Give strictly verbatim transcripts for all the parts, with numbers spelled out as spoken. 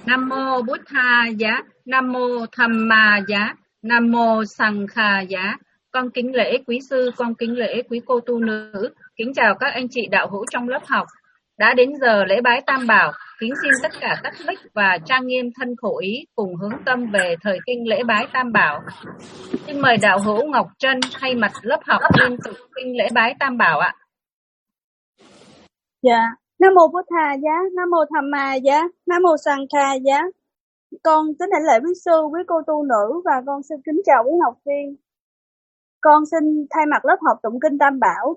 Nam mô Bụt Tha Giá, Nam mô Tham Ma Giá, Nam mô Sằng Kha Giá. Con kính lễ quý sư, con kính lễ quý cô tu nữ, kính chào các anh chị đạo hữu trong lớp học. Đã đến giờ lễ bái Tam Bảo, kính xin tất cả Catholic và trang nghiêm thân khẩu ý cùng hướng tâm về thời kinh lễ bái Tam Bảo. Xin mời đạo hữu Ngọc Trân thay mặt lớp học liên tục kinh lễ bái Tam Bảo ạ. Dạ, Nam mô Bụt Tha Giá, Nam mô Tham Ma Giá, Nam mô Sằng Kha Giá. Con kính đảnh lễ quý sư, quý cô tu nữ và con xin kính chào quý học viên. Con xin thay mặt lớp học tụng kinh Tam Bảo.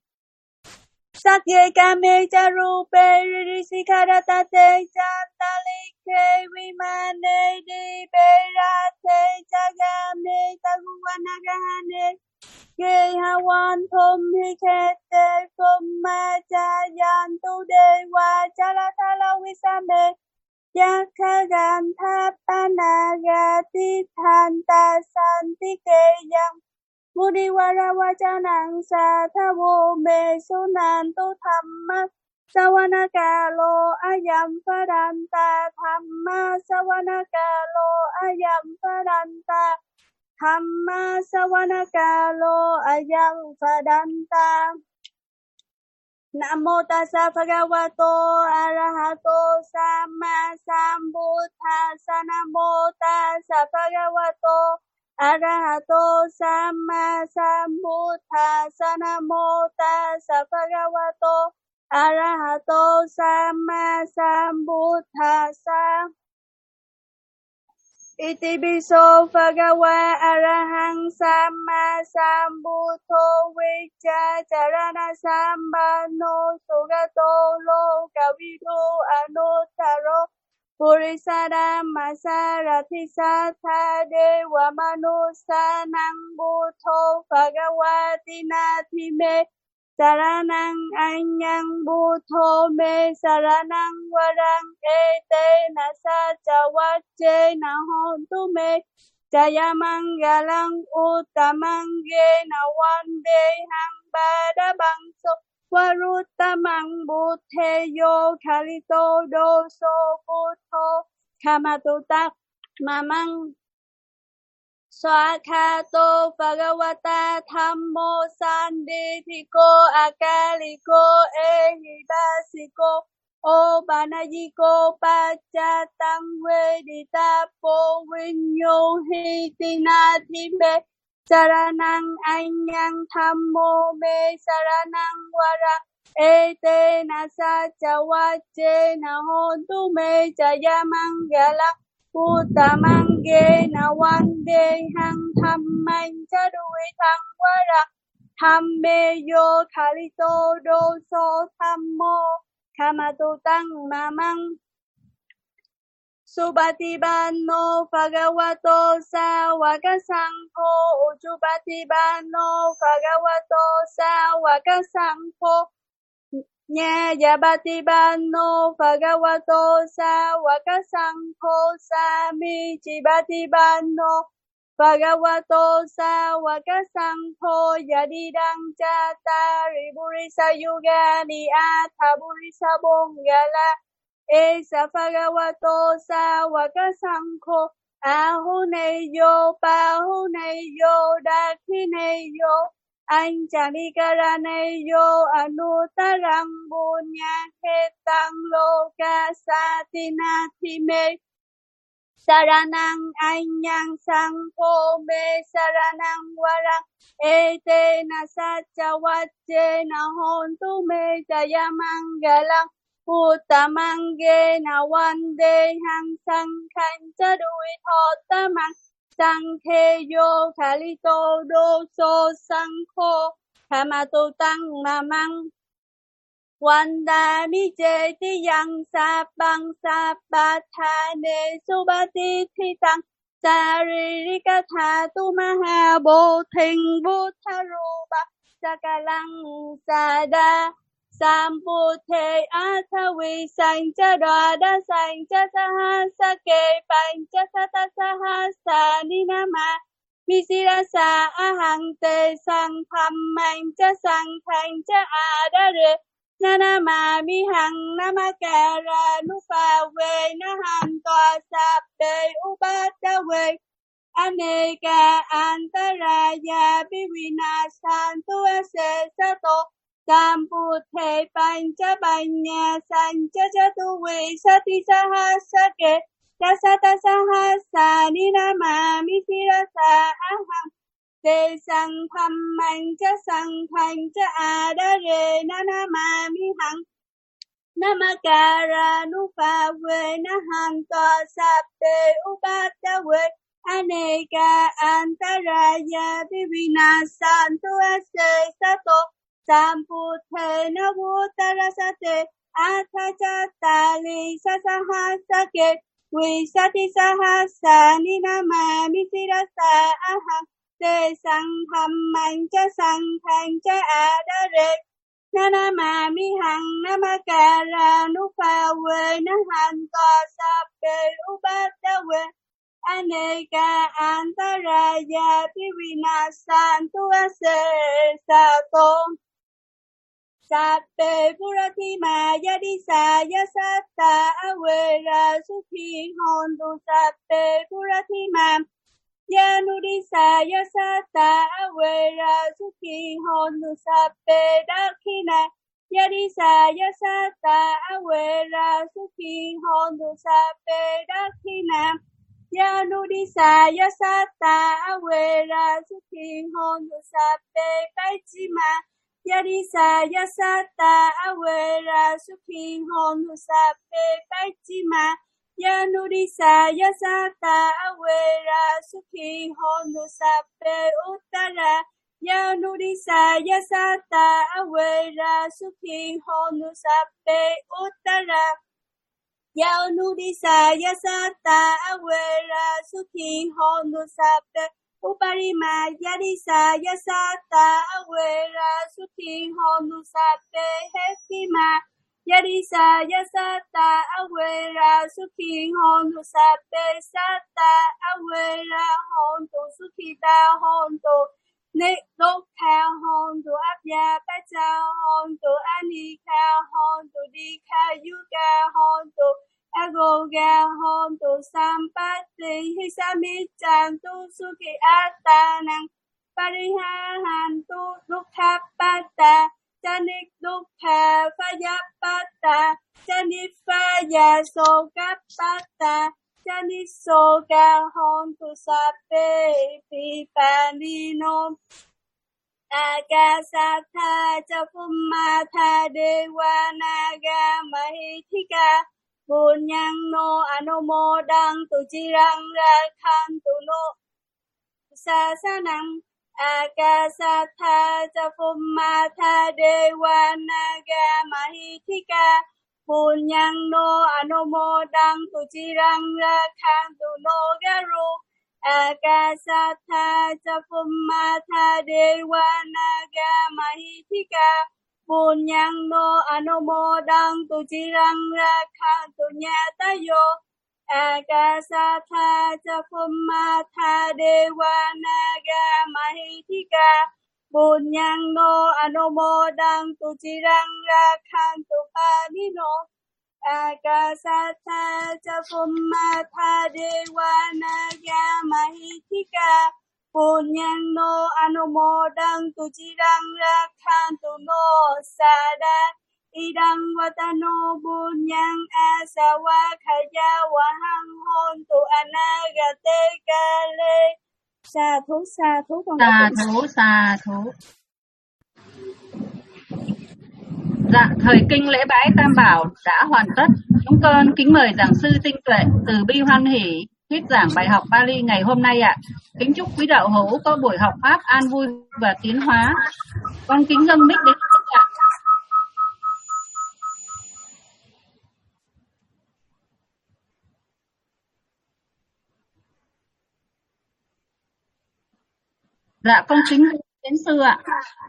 Sakye kame charupe rishikaratate chantalike vimane di berate chagame taguvanagahane ge hawan thum hikete kumma chayan tu dewa chalatala visame yakhagan thapanaga tithanta santike yang Mudiwara wajanang sa thavu me sunan tu thamma sawanakalo ayam padanta thamma sawanakalo ayam padanta thamma sawanakalo ayam padanta. Nam mô tassa bhagavato arahato samma sambuddhassa. Nam mô tassa bhagavato Arahato Samma Sambuddhassa. Nam mô tassa bhagavato Arahato Samma Sambuddhassa. Iti biso bhagava arahang samma sambuddho vicca charana sambano sugato lokavidu anuttaro Purisada masarati satha dewa manusanang buddho bhagavati nathime saranang anyang buddho me saranang varang ete nasa chavache na hontu me jaya mangalang uttamang ge na vande hang bada bangso Varuttamang buddheyo khalito doso buddho kamatutak mamang swakhato bhagavata thammo sandithiko akaliko ehibasiko obanayiko pachatang veditapo vinyo hitinathime Saranang anyang thammo me saranang varang ete nasa chavache na hontu me jaya mangalang uttamang ge na vande hang thammang chadui thang varang thamme yo khalito doso thammo kamatutang mamang Subhatibano bhagavato sāvaka saṅgho Ujjupatibano bhagavato sāvaka saṅgho Nyāyapatibano bhagavato sāvaka saṅgho Samiccipatibano bhagavato sāvaka saṅgho Yadidang cattari purisa yugani atha purisa bongala Esa bhagavato sāvaka saṅgho Ahuneyo pahuneyo dakhineyo Añcālikaraneyo anuttarang puñakhetang loka satinathime Saranang anyang saṅgho me saranang varang Ete nasacchavache na hontu me jaya mangalang Uttamang ge na vande hang saṅghang chadui thottamang saṅkheyo khalito doso saṅkho kamatutang mamang Vandami jeti yang sabang sabathane subhatithitang saririka thatu mahabodhing buddharupa sakalang sada Samputhe athavi sañca dvada sañca sahasa ke panca sata sahasa ninama Visirasa ahante sanghammanca sanghanca adare Nanama mihang namakara nupawe nahantoa sabbe upadawe aneka antaraya vivinasantu ase sato samputhe pancha panya sancha chatuve sati sahasake dasata sahasa ninamami sirasa aham te sang tham mancha sang pancha adare nanamami hang namakara nupawe nahanto sabbe upadawe aneka antaraya vivinasantu ase sato samputhe navutarasate athachatali sasahasake visati sahasa ninamami sirasa aham te sang tham mancha sang pancha adare nanamami hang namakara nupawe nahanto sabbe upadawe aneka antaraya vivinasantu ase sato sabbe puratima yadisa yasata awera sukhi hondu sabbe puratima yanudisa yasata awera sukhi hondu sabbe dakhina yadisa yasata awera sukhi hondu sabbe dakhina yanudisa yasata awera sukhi hondu sabbe pachima yadisa yasata awera sukhi hondu sabbe pachima yanudisa yasata awera sukhi hondu sabbe uttara yanudisa yasata awera sukhi hondu sabbe uttara yanudisa yasata awera sukhi hondu sabbe uparima yadisa yasata awera sukhi hondu sabbe hekima yadisa yasata awera sukhi hondu sabbe sata awera hondu sukhita hondu nikdukha hondu abya pacha hondu anika hondu dikha yuga hondu agoga hondu sampati hisamichantu sukhi atanang parihahantu dukkhappata chanik dukkha phayapata chanifaya sokappata chanisoka hontu sabbe pipanino akasatha chapummatha devanaga mahithika bunyang no anumodang tuchirang rakhantu no sasanang akasatha chapummatha devanaga mahithika bunyang no anumodang tuchirang rakhantu no garu akasatha chapummatha devanaga mahithika bunyang no anumodang tuchirang rakhantu nyatayo akasatha chapummatha devanaga mahithika bunyang no anumodang tuchirang rakhantu panino akasatha chapummatha devanaga mahithika bunyang no anumodang tuchirang rakhantu no sada idang watano bunyang asawa khaya wahang hontu anagate kale. Sa thú sa thú con Sa thú sa thú. Dạ, thời kinh lễ bái Tam Bảo đã hoàn tất. Chúng con kính mời giảng sư Tinh Tuệ từ Bi Hoan Hỷ thuyết giảng bài học Pali ngày hôm nay ạ. Kính chúc quý đạo hữu có buổi học pháp an vui và tiến hóa. Con kính dâng mic đến ạ. Dạ, con kính đến sư ạ.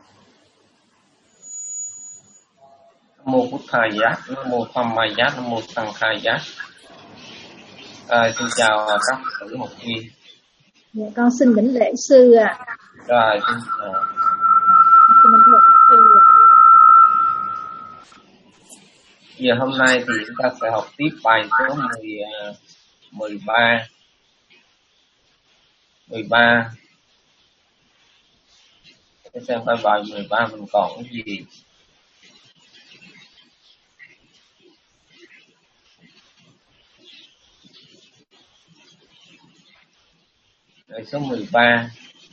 Nam mô Bụt Thầy Giá, Nam mô Tham Mai Giá, Nam mô Sang Khai Giá. À, xin chào các tử học viên. Dạ, con xin đảnh lễ sư ạ. À. Rồi, xin chào. Xin đảnh lễ sư ạ. Giờ hôm nay thì chúng ta sẽ học tiếp bài số mười mười ba, mười ba. Để xem coi bài mười ba mình còn cái gì. Bài số mười ba.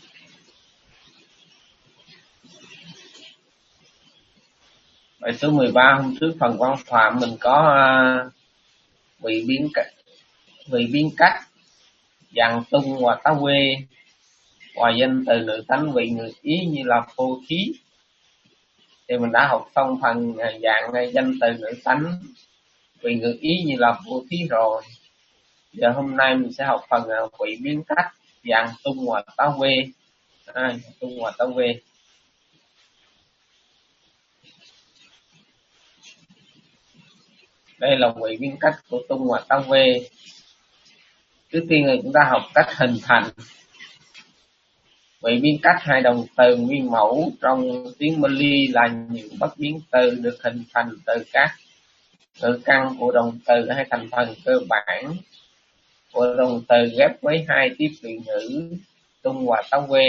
Bài số mười ba hôm trước phần văn phạm mình có uh, vị biến cách, vị biến cách, dạng tung và tá quê, và danh từ nữ tánh vị ngữ ý như là vô thí. Thì mình đã học xong phần dạng danh từ nữ tánh vị ngữ ý như là vô thí rồi. Giờ hôm nay mình sẽ học phần vị biến cách, dạng tung và tá quê. À, tung và tá quê. Đây là vị biến cách của tung và tá quê. Trước tiên là chúng ta học cách hình thành. Vị biến cách hai động từ nguyên mẫu trong tiếng Pali là những bất biến từ được hình thành từ các ngữ căn của động từ hay thành phần cơ bản của động từ ghép với hai tiếp vị ngữ tung và tá quê.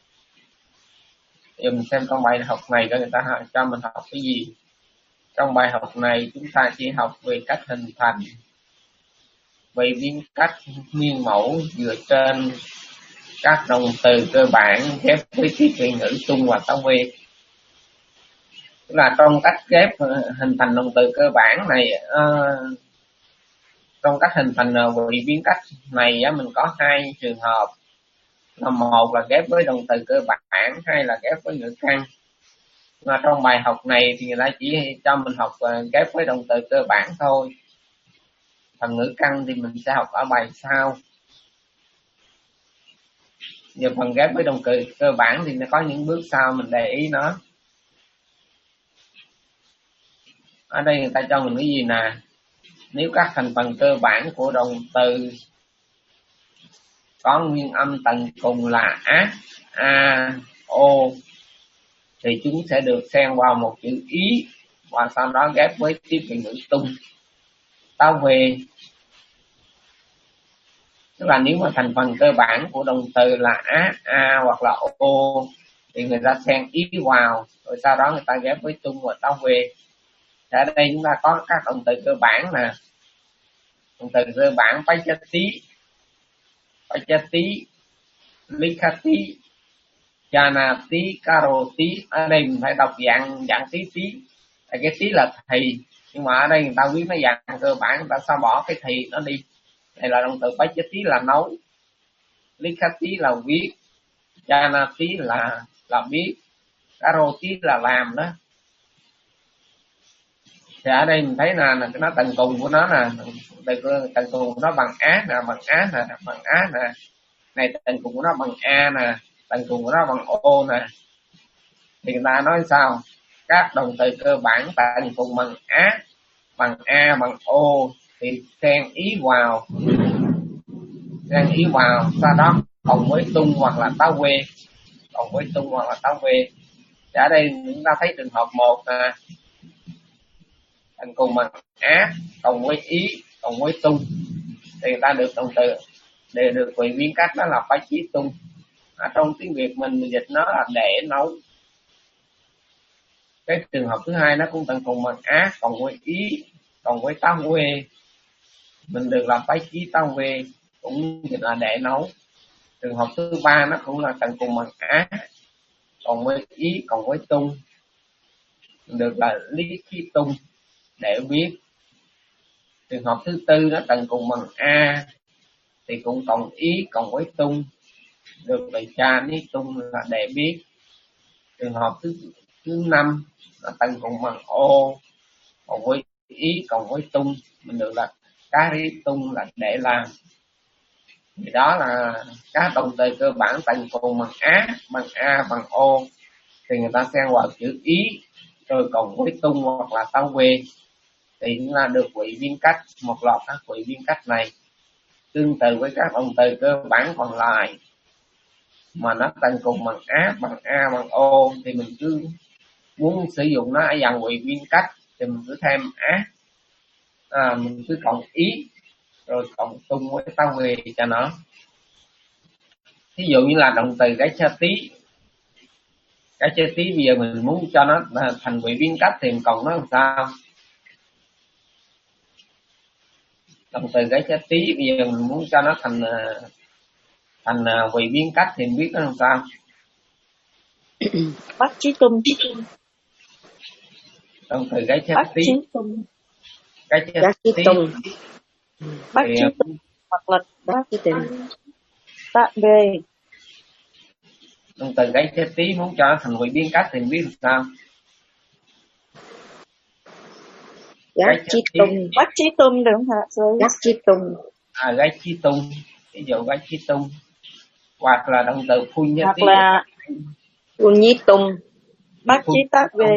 Giờ mình xem trong bài học này cho người ta cho mình học cái gì. Trong bài học này chúng ta chỉ học về cách hình thành vị biến cách nguyên mẫu dựa trên các động từ cơ bản ghép với tiếp vị ngữ tung và tá quê. Tức là trong cách ghép hình thành động từ cơ bản này, uh, trong cách hình thành vị biến cách này uh, mình có hai trường hợp. Là một là ghép với động từ cơ bản, hai là ghép với ngữ căn. Mà trong bài học này thì người ta chỉ cho mình học uh, ghép với động từ cơ bản thôi. Phần ngữ căn thì mình sẽ học ở bài sau. Giờ phần ghép với động từ cơ bản thì nó có những bước sau mình để ý nó. Ở đây người ta cho mình cái gì nè. Nếu các thành phần cơ bản của động từ có nguyên âm tầng cùng là á, a, o thì chúng sẽ được xen vào một chữ ý và sau đó ghép với tiếp vị ngữ tung, tá quê. Tức là nếu mà thành phần cơ bản của động từ là á, a hoặc là o thì người ta xen ý vào, rồi sau đó người ta ghép với tung và tá quê. Thì ở đây chúng ta có các động từ cơ bản nè. Động từ cơ bản pachati, pachati, likhati, janati, karoti. Ở đây mình phải đọc dạng dạng tí tí. Tại cái tí là thì, nhưng mà ở đây người ta viết nó dạng cơ bản, người ta sao bỏ cái thì nó đi. Đây là động từ pachati là nấu, likhati là viết, janati là là biết, karoti là làm đó. Thì ở đây mình thấy là, là nó tầng cùng của nó nè, tầng cùng của nó bằng á nè, bằng á nè, bằng á nè. Này tầng cùng của nó bằng a nè, tầng cùng của nó bằng o nè. Thì người ta nói sao? Các động từ cơ bản tầng cùng bằng á, bằng a, bằng o thì xen ý vào, xen ý vào, sau đó cộng với tung hoặc là tá quê, cộng với tung hoặc là tá quê. Thì ở đây chúng ta thấy trường hợp một nè, tầng cùng bằng á cộng với ý cộng với tung thì người ta được động từ để được vị biến cách đó là phải chí tung. Ở trong tiếng Việt mình, mình dịch nó là để nấu. Cái trường hợp thứ hai nó cũng tầng cùng bằng á cộng với ý cộng với tá quê, mình được làm phải chí tá quê, cũng dịch là để nấu. Trường hợp thứ ba nó cũng là tầng cùng bằng á cộng với ý cộng với tung, mình được là lý khí tung, để viết. Trường hợp thứ tư nó tầng cùng bằng a thì cũng cộng ý cộng với tung, được là cha ní tung là để biết. Trường hợp thứ thứ năm là tầng cùng bằng o cộng với ý cộng với tung, mình được là cá rí tung là để làm. Thì đó là các động từ cơ bản tầng cùng bằng á, bằng a, bằng o thì người ta xen vào chữ ý rồi cộng với tung hoặc là tá quê thì chúng ta được vị biến cách, một loạt các vị biến cách này. Tương tự với các động từ cơ bản còn lại mà nó tầng cùng bằng á, bằng a, bằng o thì mình cứ muốn sử dụng nó ở dạng vị biến cách thì mình cứ thêm á, à, mình cứ cộng ý rồi cộng tung với tao về cho nó. Ví dụ như là động từ cái cha tí, cái cha tí bây giờ mình muốn cho nó thành vị biến cách thì mình cộng nó làm sao? Động từ cái cha tí bây giờ mình muốn cho nó thành thành vị biến cách thì mình biết nó làm sao? Bắt chí tung. Động từ cái cha Bắt tí, chí tung. cái cha tí tung. Bắt thì chí tung hoặc là bắt chí tung. Tạ về. động từ cái cha tí muốn cho nó thành vị biến cách thì mình biết làm sao? Gác chí tung. Bắt chí tung được không hả? Gác chí tung. À, gái chi tung, ví dụ gái chi tung, hoặc là động từ phu nhất hoặc tí, là phu nhi tung, bác chí tác về.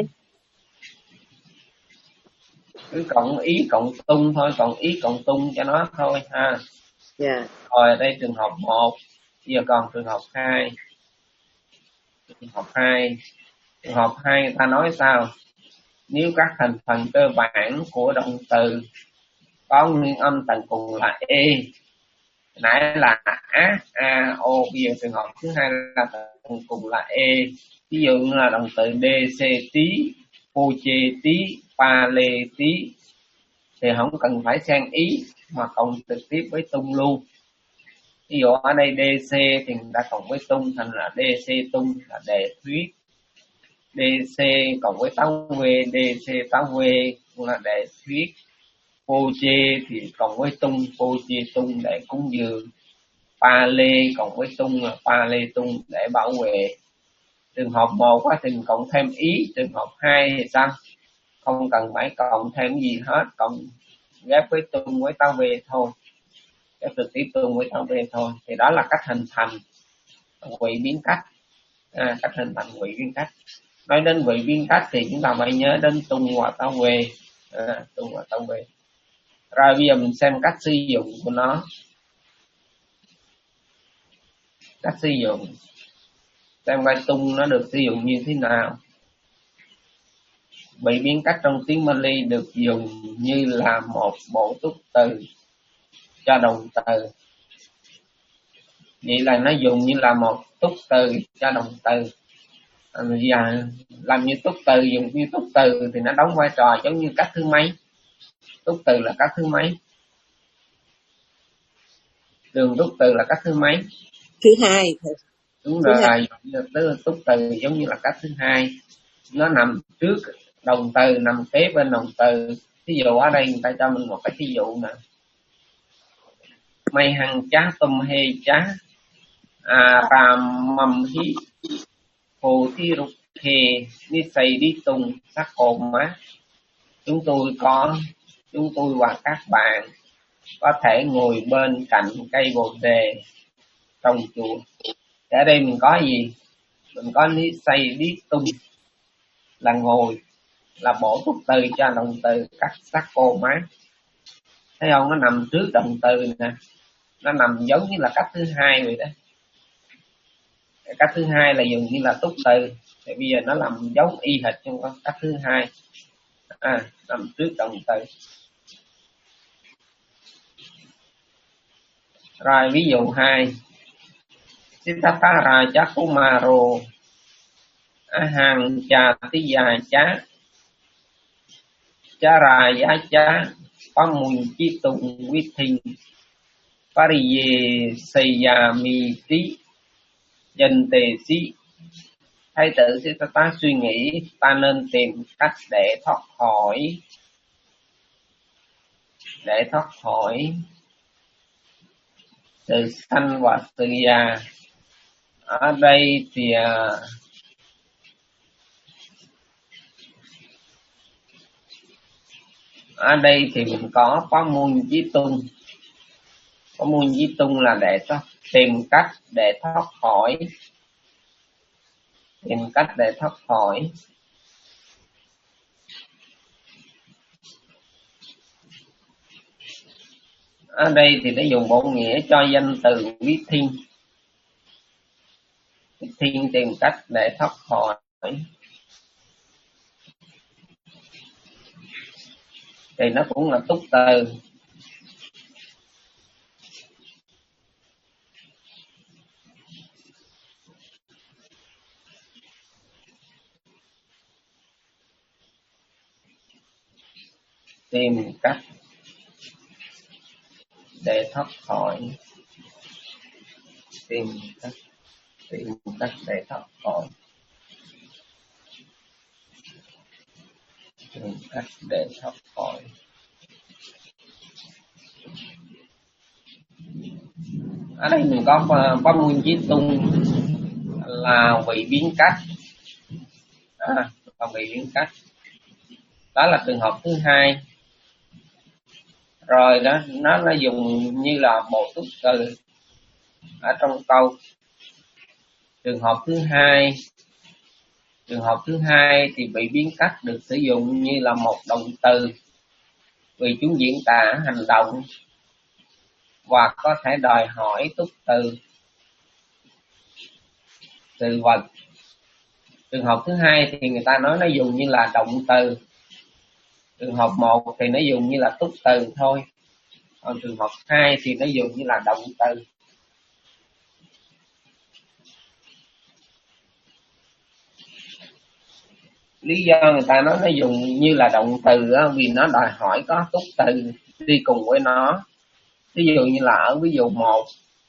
cứ cộng ý cộng tung thôi, cộng ý cộng tung cho nó thôi ha. Dạ. Yeah. Rồi đây trường hợp một, giờ còn trường hợp hai. Trường hợp hai, trường hợp hai người ta nói sao? Nếu các thành phần cơ bản của động từ có nguyên âm tận cùng là e, nãy là á, a, o, bây giờ trường hợp thứ hai là tận cùng là e. Ví dụ như là động từ dc tí, poche tí, pale tí thì không cần phải sang ý mà cộng trực tiếp với tung luôn. Ví dụ ở đây dc thì người ta cộng với tung thành là dc tung là đề thuyết, dc cộng với táo quê, dc táo quê cũng là đề thuyết, poche thì cộng với tung, poche tung để cúng dường, pale cộng với tung là pale tung để bảo vệ. Trường hợp một thì mình cộng thêm ý, trường hợp hai thì sao? Không cần phải cộng thêm gì hết, cộng ghép với tung với tao về thôi, ghép trực tiếp tung với tao về thôi. Thì đó là cách hình thành vị biến cách, à, cách hình thành vị biến cách. Nói đến vị biến cách thì chúng ta phải nhớ đến tung và tao về, à, tung và tao về. Rồi bây giờ mình xem cách sử dụng của nó. Cách sử dụng, xem vai tung nó được sử dụng như thế nào. Vị biến cách trong tiếng Pali được dùng như là một bộ túc từ cho động từ. Vậy là nó dùng như là một túc từ cho động từ. À, giờ làm như túc từ, dùng như túc từ thì nó đóng vai trò giống như cách thứ mấy? Túc từ là cách thứ mấy? Đường túc từ là cách thứ mấy? Thứ hai. Đúng rồi, túc từ giống như là cách thứ hai. Nó nằm trước động từ, nằm kế bên động từ. Ví dụ ở đây người ta cho mình một cái ví dụ nè. May hằng chá tùm hê chá à ram mầm hí hồ thi rục hề ni xây đi tùng sắc cồn má. Chúng tôi có, chúng tôi và các bạn có thể ngồi bên cạnh cây bồ đề trong chùa. Ở đây mình có gì? Mình có ni xây đi tung là ngồi, là bổ túc từ cho động từ các sắc cô má. Thấy không? Nó nằm trước động từ nè, nó nằm giống như là cách thứ hai vậy đó. Cách thứ hai là dùng như là túc từ, thì bây giờ nó làm giống y hệt trong cách thứ hai, à, nằm trước động từ. Rồi ví dụ hai, Siddhartha Raja Kumaro ahang cha tiya cha cha raya cha pamunchi tung vithin pariye sayamiti danh tề sĩ. Thái tử Siddhartha suy nghĩ ta nên tìm cách để thoát khỏi để thoát khỏi sự sanh và sự già. Ở đây thì ở đây thì mình có có môn chí tung. Có môn chí tung là để thoát, tìm cách để thoát khỏi, tìm cách để thoát khỏi. Ở đây thì nó dùng bộ nghĩa cho danh từ viết thiên. Viết thiên tìm cách để thoát khỏi. Thì nó cũng là túc từ. tìm cách để thoát khỏi, tìm cách tìm cách để thoát khỏi, tìm cách để thoát khỏi. Ở đây mình có có Nguyên Chí Tung là vị biến cách, à, là vị biến cách, đó là trường hợp thứ hai. Rồi đó, nó nó dùng như là bộ túc từ ở trong câu. Trường hợp thứ hai, trường hợp thứ hai thì vị biến cách được sử dụng như là một động từ vì chúng diễn tả hành động và có thể đòi hỏi túc từ từ vật. Trường hợp thứ hai thì người ta nói nó dùng như là động từ. Trường hợp một thì nó dùng như là túc từ thôi. Còn trường hợp hai thì nó dùng như là động từ. Lý do người ta nói nó dùng như là động từ đó, vì nó đòi hỏi có túc từ đi cùng với nó. Ví dụ như là ở ví dụ một,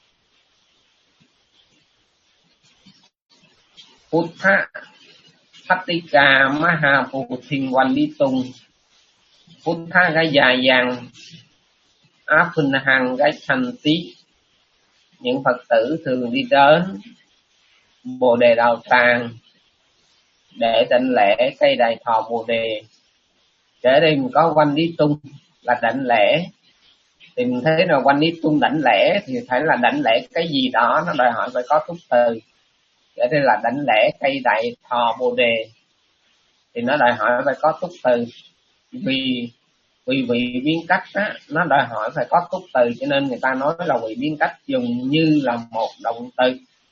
Puttha Hattika Mahaputhin Vanditung Puttha Gayayang Apunahang Gachanti. Những Phật tử thường đi đến Bồ Đề Đạo Tràng để đảnh lễ cây đại thọ Bồ Đề. Ở đây mình có Vanditung là đảnh lễ. Thì mình thấy là Vanditung đảnh lễ thì phải là đảnh lễ cái gì đó, nó đòi hỏi phải có túc từ. Ở đây là đảnh lễ cây đại thọ Bồ Đề thì nó đòi hỏi phải có túc từ. Vì vì vị biến cách á, nó đòi hỏi phải có túc từ, cho nên người ta nói là vị biến cách dùng như là một động từ.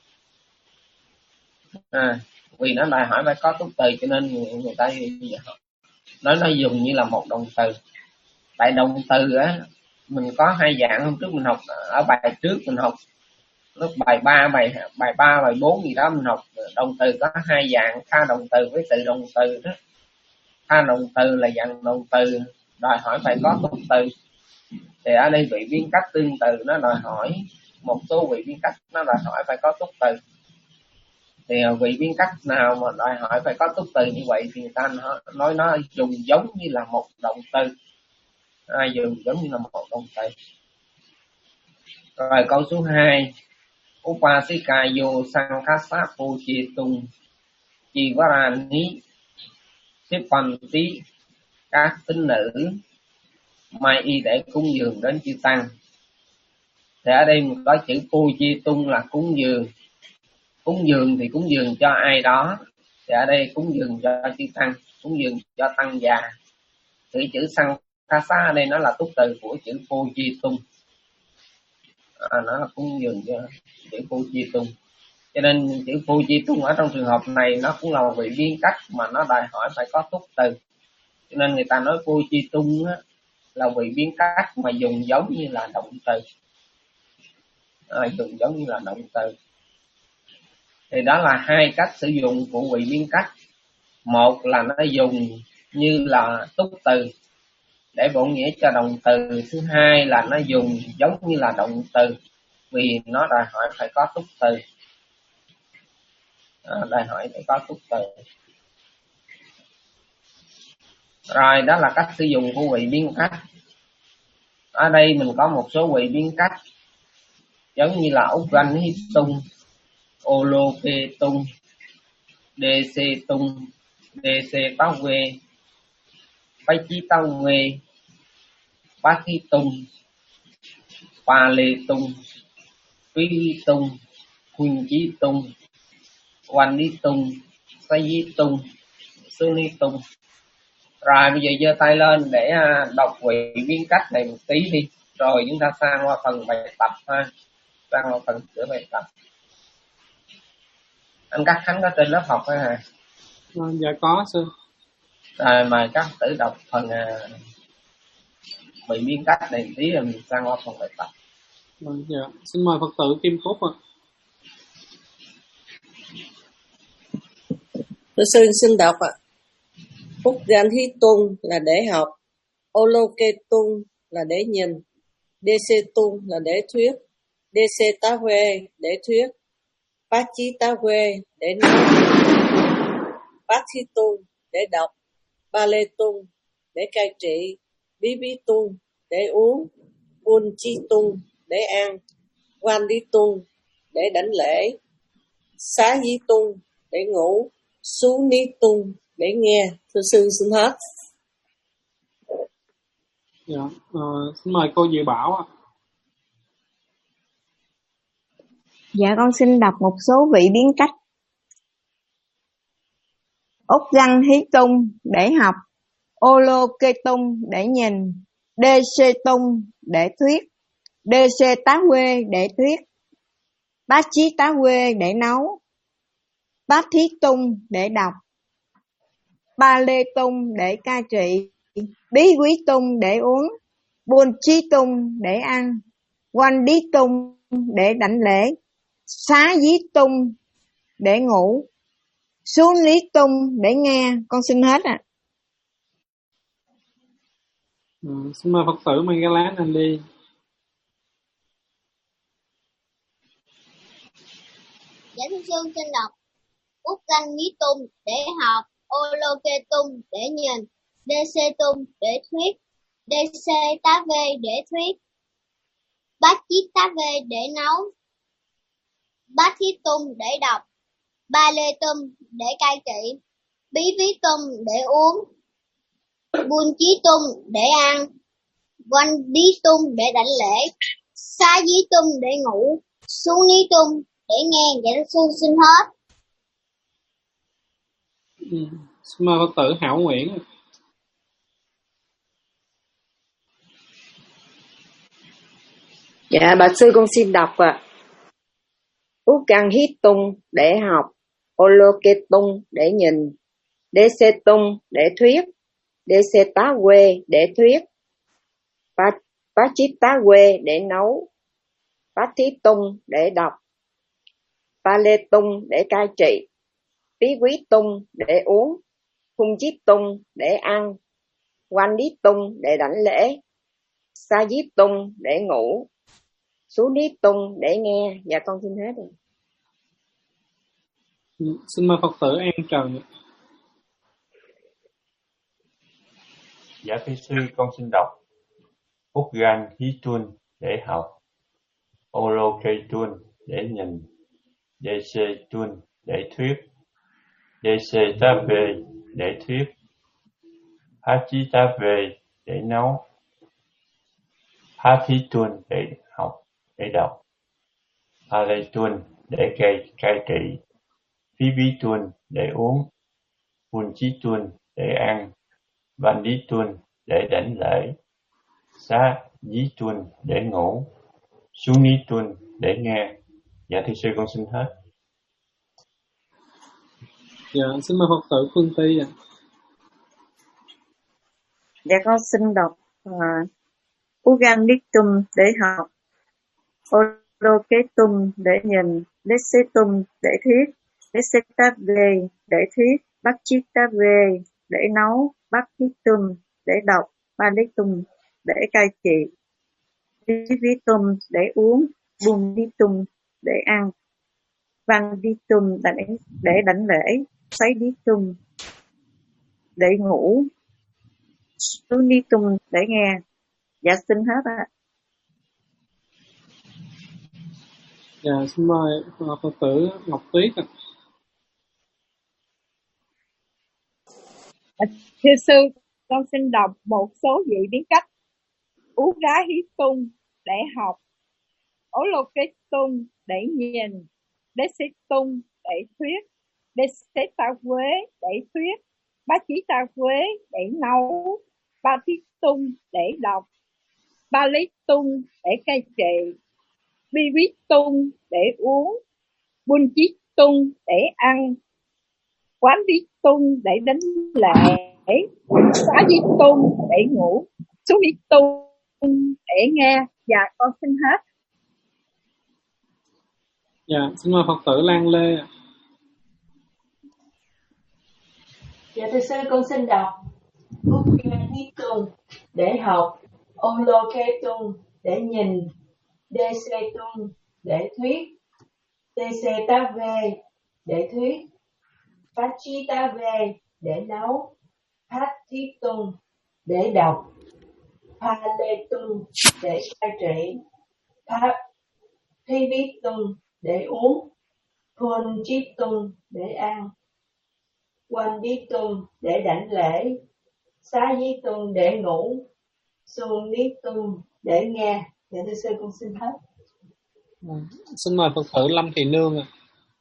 À, vì nó đòi hỏi phải có túc từ cho nên người, người ta nói nó dùng như là một động từ. Tại động từ á, mình có hai dạng. Hôm trước mình học ở bài trước mình học lúc bài ba, bài bài ba, bài bốn gì đó mình học động từ có hai dạng, tha động từ với tự động từ đó. Tha động từ là dạng động từ đòi hỏi phải có túc từ. Thì ở đây vị biến cách tương tự nó đòi hỏi, một số vị biến cách nó đòi hỏi phải có túc từ. Thì vị biến cách nào mà đòi hỏi phải có túc từ như vậy thì người ta nói nó dùng giống như là một động từ. À, dùng giống như là một động từ. Rồi câu số hai, Upasika yo Sankhasa Puchitung Chivarani Sipanti. Các tín nữ mai y để cúng dường đến chư tăng. Thì ở đây mình có chữ Puchitung là cúng dường. Cúng dường thì cúng dường cho ai đó. Thì ở đây cúng dường cho chư tăng, cúng dường cho tăng già. Thì chữ Sankhasa ở đây nó là túc từ của chữ Puchitung. À, nó là cúng dường cho chữ Puchitung. Cho nên chữ Puchitung ở trong trường hợp này nó cũng là một vị biến cách mà nó đòi hỏi phải có túc từ. Cho nên người ta nói Puchitung là vị biến cách mà dùng giống như là động từ. À, dùng giống như là động từ. Thì đó là hai cách sử dụng của vị biến cách. Một là nó dùng như là túc từ để bổ nghĩa cho động từ. Thứ hai là nó dùng giống như là động từ vì nó đòi hỏi phải có túc từ. À, đòi hỏi phải có túc từ. Rồi đó là cách sử dụng của vị biến cách. Ở đây mình có một số vị biến cách giống như là Ugranitung, Olopetung, Desetung, Desetawe, Pachitawe, Pathitung, Paletung, Pilitung, Kunchitung, Vanitung, Sayitung, Sunitung. Rồi bây giờ giơ tay lên để đọc vị biến cách này một tí đi. Rồi chúng ta sang qua phần bài tập ha. Sang qua phần sửa bài tập. Anh Cát Khánh có trên lớp học hay hả? À, dạ có sư. Rồi mời các tử đọc phần vị biến cách này một tí rồi mình sang qua phần bài tập. Vâng, dạ. Xin mời Phật tử Kim Phúc ạ. Thưa sư xin đọc ạ. Phúc Gan Thí Tung là để học. Oloketung là để nhìn, Desetung là để thuyết, Desetawe để thuyết, Pachitawe để nói, Pathitung để đọc, Baletung để cai trị, Bibitung để uống, Punchitung để ăn, Wanditung để đảnh lễ, Sayitung để ngủ, Sunitung để nghe. Thưa sư xin hết. Dạ, ờ, xin mời cô Dự Bảo ạ. Dạ con xin đọc một số vị biến cách. Úc Găng Hí Tung để học, Ô Lô Kê Tung để nhìn, Đê Xê Tung để thuyết, Đê Xê Tá Quê để thuyết, Bát Chí Tá Quê để nấu, Bát Thí Tung để đọc, Ba Lê Tung để cai trị, Bí Quý Tung để uống, Buôn Chí Tung để ăn, Quanh Đí Tung để đảnh lễ, Xá Dí Tung để ngủ, Xuống Lý Tung để nghe. Con xin hết ạ. À. Ừ, xin mời Phật tử mang cái lá lên đi. Dạ thưa sư xin đọc. Úc Ganh Nghĩ Tung để học, Ô Lô Kê Tung để nhìn, Đê Xê Tung để thuyết, Đê Xê Tá Vê để thuyết, Bát Chí Tá Vê để nấu, Bát Thí Tung để đọc, Ba Lê Tung để cai trị, Bí Ví Tung để uống, Buôn Chí Tung để ăn, Quanh Đí Tung để đảnh lễ, Xá Dí Tung để ngủ, Xuống Ní Tung để nghe. Dạ sư xin hết. Ừ, xin mời Phật tử Hảo Nguyễn. Dạ bà sư con xin đọc ạ. À. Úc Găng Hít Tung để học, Ô Lô Kê Tung để nhìn, Đê Xê Tung để thuyết, Đê Xê Tá Quê để thuyết, Bá Chí Tá Quê để nấu, Bát Thí Tung để đọc, Ba Lê Tung để cai trị, Bí Quý Tung để uống, Phung Chí Tung để ăn, Quanh Đí Tung để đảnh lễ, Sa Dí Tung để ngủ, Sú Ní Tung để nghe. Dạ con xin hết rồi. Ừ, xin mời Phật tử An Trần. Dạ thưa sư con xin đọc. Úc Gan Hí Tuân để học, Ô Lô Kê Tuân để nhìn, Đê Xê Tuân để thuyết, Đê Xê Tá Vê để thuyết, Há Chí Tá Vê để nấu, Há Thí Tuân để học, để đọc, Ba Lê Tuân để cai, cai trị, Bí Bí Tuân để uống, Buôn Chí Tuân để ăn, Văn Lý Tuân để đảnh lễ, Xá Dí Tuân để ngủ, Xuống Ní Tuân để nghe. Dạ thưa sư con xin hết. Dạ xin mời Phật tử Phương Ty ạ. Dạ con xin đọc. Uh, Ugan Đích Tum để học, Ô Lô Kế Tum để nhìn, Đế Xê Tum để thuyết, Đế Xê Tá Vê để thuyết, Bát Chí Tá Vê để nấu, Bát Thí Tum để đọc, Ba Lý Tum để cai trị, Bí Ví Tum để uống, Buôn Đi Tum để ăn, Văn Đi Tum để, để đảnh lễ, Sấy Đi Tum để ngủ, Sú Ní Tum để nghe. Dạ xin hết ạ. À. Dạ xin mời Phật tử Ngọc Tuyết ạ. À, thưa sư, con xin đọc một số vị biến cách. Ú Gá Hí Tung để học, Ô Lô Kê Tung để nhìn, Đế Xê Tung để thuyết, Đế Xê Tá Quê để thuyết, Bá Chí Tá Quê để nấu, Ba Thí Tung để đọc, Ba Lý Tung để cai trị, Bí Quý Tung để uống, Buôn Chí Tung để ăn, Quán Đí Tung để đánh lễ, Xá Dí Tung để ngủ, Xuống Ní Tung để nghe. Dạ con xin hết. Dạ xin mời Phật tử Lan Lê. Dạ thưa sư con xin đọc. Úc Gan Hitung để học, Oloketung để nhìn, Desetung để thuyết, Desetave để thuyết, Pachitave để nấu, Pathitung để đọc, Paletung để cai trị, Pivitung để uống, Punjitung để ăn, Wanditung để đảnh lễ, Sayitung để ngủ, Sunitung để nghe. Dạ thưa sư, con xin hết. À, xin mời Phật tử Lâm Thị Nương ạ.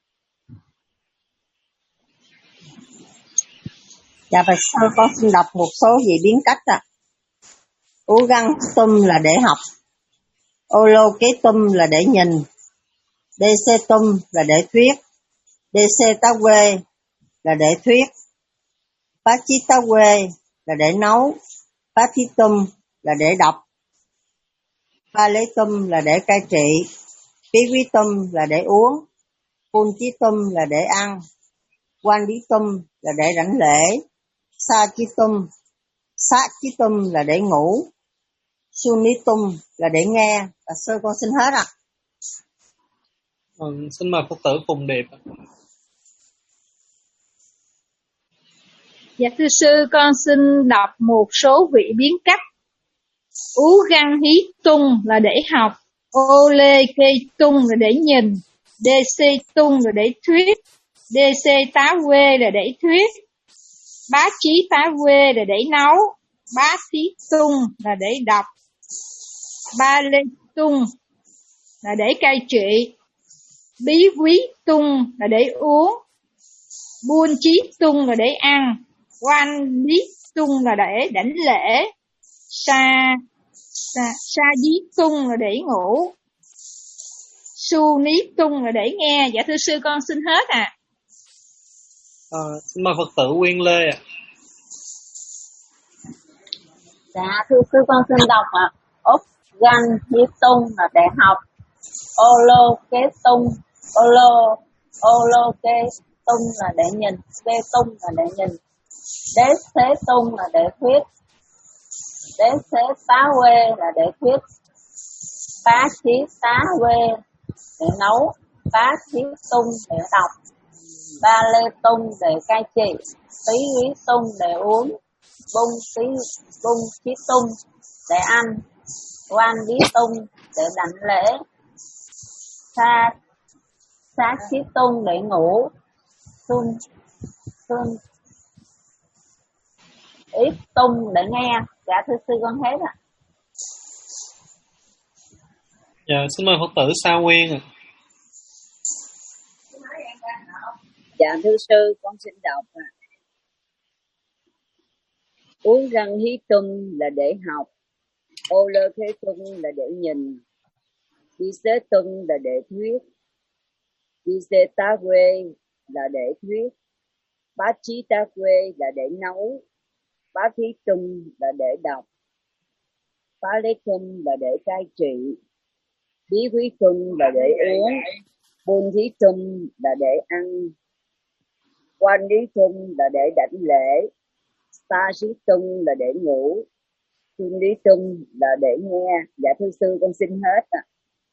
Dạ bạch sư, con xin đọc một số vị biến cách ạ. Ugantum là để học, Oloketum là để nhìn, Desetum là để thuyết, Desetawe là để thuyết, Pachitawe là để nấu, Pathitum là để đọc, Paletum là để cai trị, Pivitum là để uống, Punjitum là để ăn, Wanditum là để đảnh lễ, Sachitum Sachitum là để ngủ, Sunitum là để nghe. Và sư con xin hết ạ. À, xin mời Phật tử Phùng Điệp ạ. Dạ thưa sư, con xin đọc một số vị biến cách. Ú găng hí tung là để học, ô lê cây tung là để nhìn, đê xê tung là để thuyết, đê xê tá quê là để thuyết, bá chí tá quê là để nấu, bá thí tung là để đọc, ba lê tung là để cai trị, bí quý tung là để uống, buôn chí tung là để ăn, quan lý tung là để đảnh lễ, sa sa, sa dí tung là để ngủ, su ní tung là để nghe. Dạ thưa sư, con xin hết ạ. À. À, xin mời Phật tử Quyên Lê ạ. Dạ thưa sư, con xin đọc ạ. Ốc gan hiếp tung là để học, ô lô kế tung, ô lô ô lô kế tung là để nhìn, kế tung là để nhìn, đế thế tung là để thuyết, đế thế tá quê là để thuyết, bá thí tá quê để nấu, bá thí tung để đọc, ba lê tung để cai trị, tí quý tung để uống, bung tí bung chí tung để ăn, quan lý tung để đảnh lễ, sa sa chí tung để ngủ, sun sun ít tung để nghe. Dạ thưa sư, con hết ạ. Dạ xin mời Phật tử Sa Nguyên ạ. Dạ thưa sư, con xin đọc ạ. Uống răng hí tung là để học, ô lơ thế tung là để nhìn, đi xế tung là để thuyết, đi xế tá quê là để thuyết, bá chí tá quê là để nấu, bá thí tung là để đọc, bá lê tung là để cai trị, bí quý tung là để uống, buôn thí tung là để ăn, quan lý tung là để đảnh lễ, sa sĩ tung là để ngủ, sun lý tung là để nghe. Dạ thưa sư, con xin hết ạ.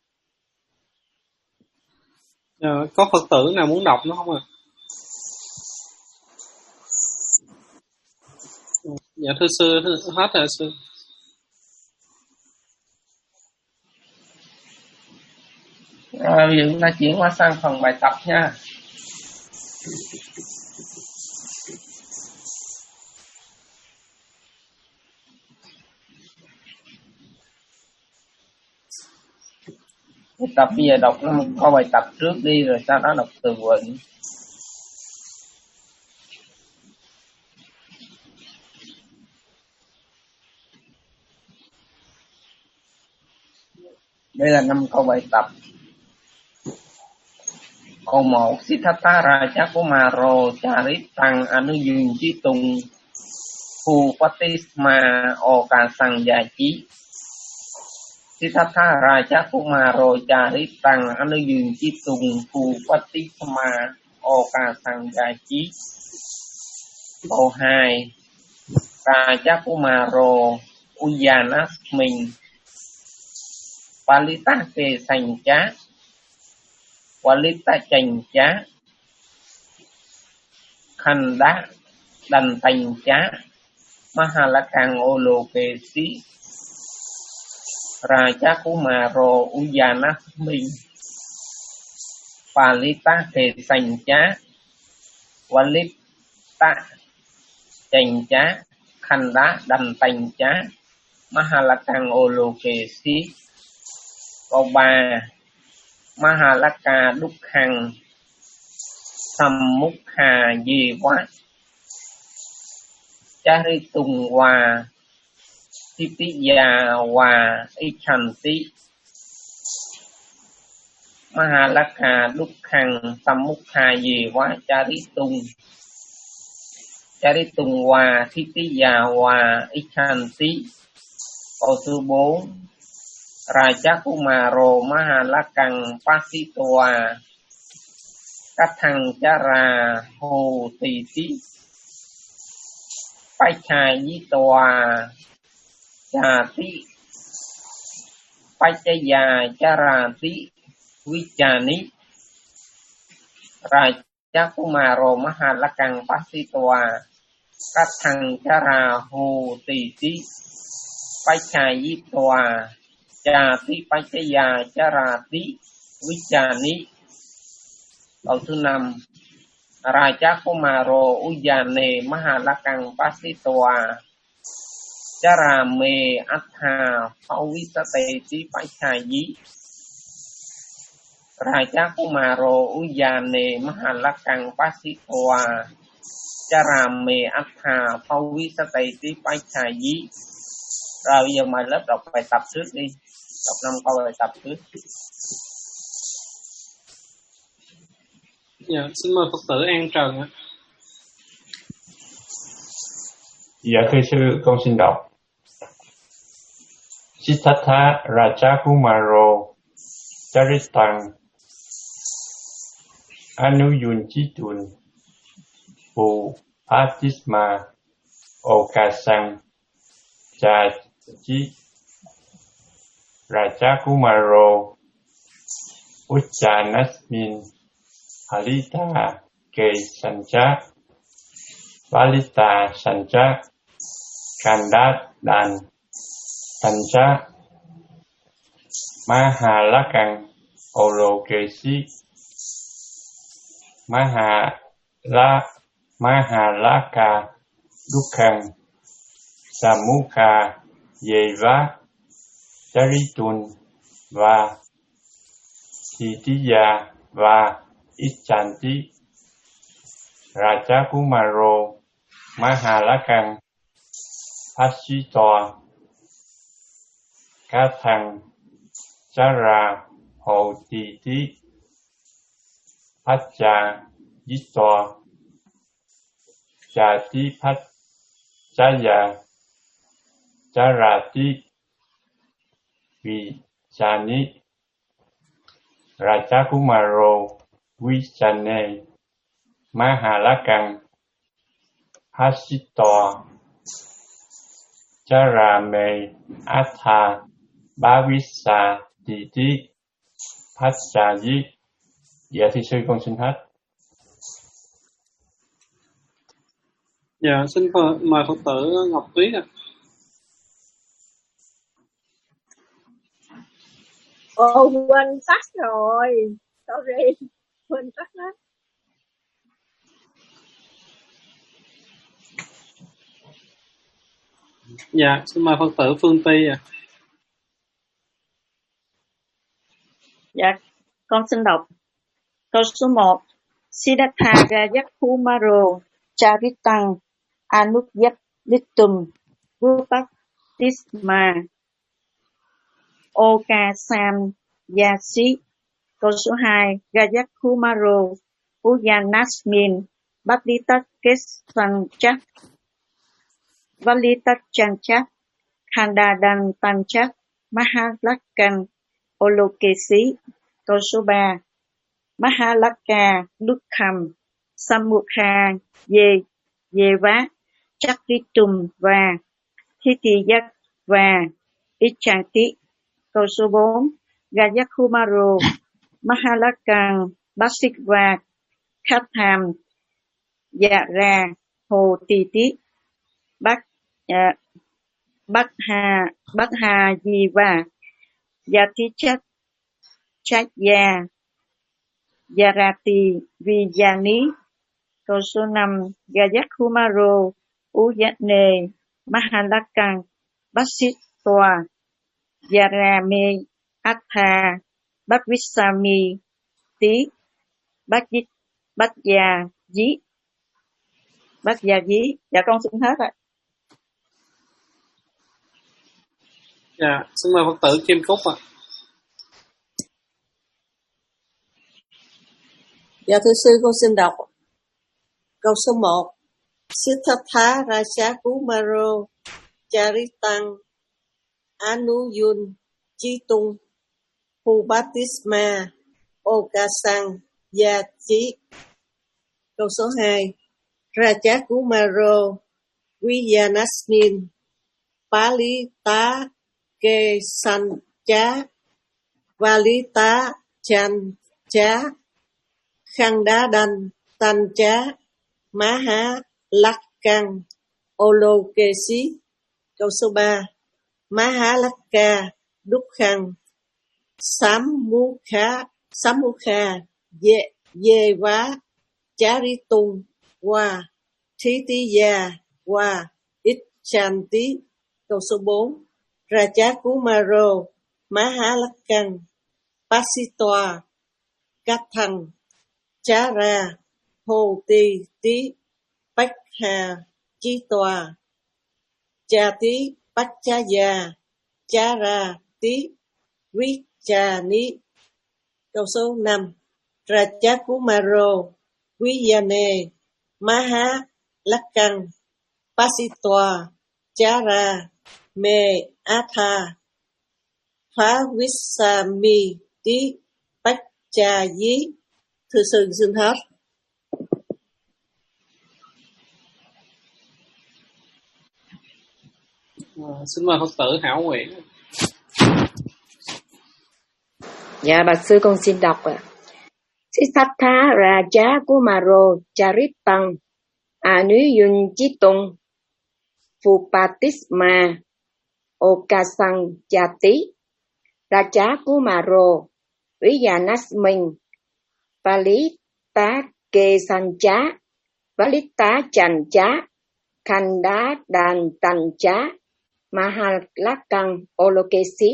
À, có Phật tử nào muốn đọc nữa không ạ? À? Dạ thưa sư, hết rồi sư. Rồi bây giờ chúng ta chuyển qua sang phần bài tập nha. Bài tập bây giờ đọc nó có bài tập trước đi rồi sau đó đọc từ vựng. Đây là năm câu bài tập. Câu một, Siddhartha Raja Kumaro Charitang Anuyunjitung Phu Patisma Okasang Yachi. Siddhartha Raja Kumaro Charitang Anuyunjitung Phu Patisma Okasang Yachi. Câu hai, Raja Kumaro Uyanasmin Palita Ke Sancha Walita Chancha Khanda Đành Thành Chá Mahalakang Olokesi Raja Kumaro Uyanasmin Palita Ke Sancha Walita Chancha Khanda Đành Thành Chá Mahalakang Olokesi. Câu ba Mahalaka Dukhang Sammukha Yewa Charitung Wa Titiya Wa Ichanti. Mahalaka Dukhang Sammukha Yewa Charitung Charitung Wa Titiya Wa Ichanti. Câu thứ bốn Raja Kumaro Mahalakang Pasitoa Kathang Chara Hồ Tỳ Tí Pachayitoa Cha Tí Pachaya Chara Tí Vichani. Raja Kumaro Mahalakang Pasitoa Kathang Chara Hồ Tỳ Tí Pachayitoa Cha Tí Pachaya Chara Tí Vichani. Câu thứ năm Raja Kumaro Uyane Mahalakang Pasitoa Chara Me Atha Pavisate Tí Pachayi. Raja Kumaro Uyane Mahalakang Pasitoa Chara Me Atha Pavisate Tí Pachayi. Rồi bây giờ mời lớp đọc bài tập trước đi. Đọc năm câu bài tập trước. Dạ, xin mời Phật tử An Trần ạ. Dạ thưa sư, con xin đọc. Siddhartha Raja Kumaro Charitang Anuyunchitun Pu Patisma Okasang Chachi Raja Kumaro Uchanasmin Halita Ke Sancha Valita Sancha Kandat Dan Sancha Mahalakang Olokesi Mahala Mahalaka Dukhang Sammukha Yeva Charitun và Titiya và Ichanti. Raja Kumaro Mahalakang Pasitoa Kathang Chara Hồ Tỳ Tí Pacha Yitoa Cha Tí Pachaya Charati Vichani. Raja Kumaro Vichane Mahalakang Pasitoa Charame Atha Bhavisa Titi Pachayi. Dạ thưa sư, con xin hết. Dạ, xin mời Phật tử Ngọc Tuyết ạ. Ồ, quên tắt rồi. Sorry, quên tắt hết. Dạ, xin mời Phật tử Phương Ti ạ. Dạ, con xin đọc. Câu số một. Siddhartha Rajakumaro Charitang Anuyapnitum Rupatisma Okasam Yasi. Câu số hai. Rajakumaro Uyanasmin Bhaktitat Kesanchak Valitat Chanchak Khandadan Tanchak Mahalakang Olokesi. Câu số ba. Mahalaka Dukham Sammukha Ye Yeva Chakritum và Thitiyat và Ichanti. Câu số bốn. Gayakumaro, Mahalakan, Basikva, Khatham, Yara, Hồ Tỳ Tí, Bắc uh, Bắc Hà Bắc Hà Diva, Yatichat Chaya, Yarati Vijani. Câu số năm. Gayakumaro, Uyane, Mahalakan, Basitwa, Yarame, Atha, Bhavisami, Tí, Bát Bát Gia Dí. Bát Gia Dí. Dạ con xin hết rồi. Dạ, xin mời Phật tử Kim Cúc ạ. Dạ thưa sư, con xin đọc câu số một. Siddhartha Raja Kumaro Charitang Anuyun Chitung Pubatisma Okasang Yachi. Câu số hai. Raja Kumaro Viyanasmin Palita Ke Sancha Valita Chancha Khandadan Tancha Maha Lakkang Olokesi. Câu số ba. Maha Lakka Dukkhan Samukha Samukha Ye Yeva Charitung Wa Thitiya Wa Ichanti. Câu số bốn. Raja Kumaro Maha Lakkan Pasitwa Kathang Chara Hồ Tỳ Tí Bách Hà Chi Tòa Cha Tí Bách Cha Già Chara Tí Quý Cha Ní. Câu số năm. Raja Kumaro Vijane Maha Lakkan Pasitwa Chara Me Atha Phá Vissami Tí Bách Cha Dí. Thưa sư xin hết. À, xin mời Phật tử Hảo Nguyễn. Dạ bạch sư con xin đọc ạ. Siddhartha Raja Kumaro Charitang Anuyun Chitung Pupatisma Okasang Jati. Raja Kumaro Viyanasmin Palita Ke Sancha Valita Chancha Khanda Đàn Tancha Mahalakan Olokesi.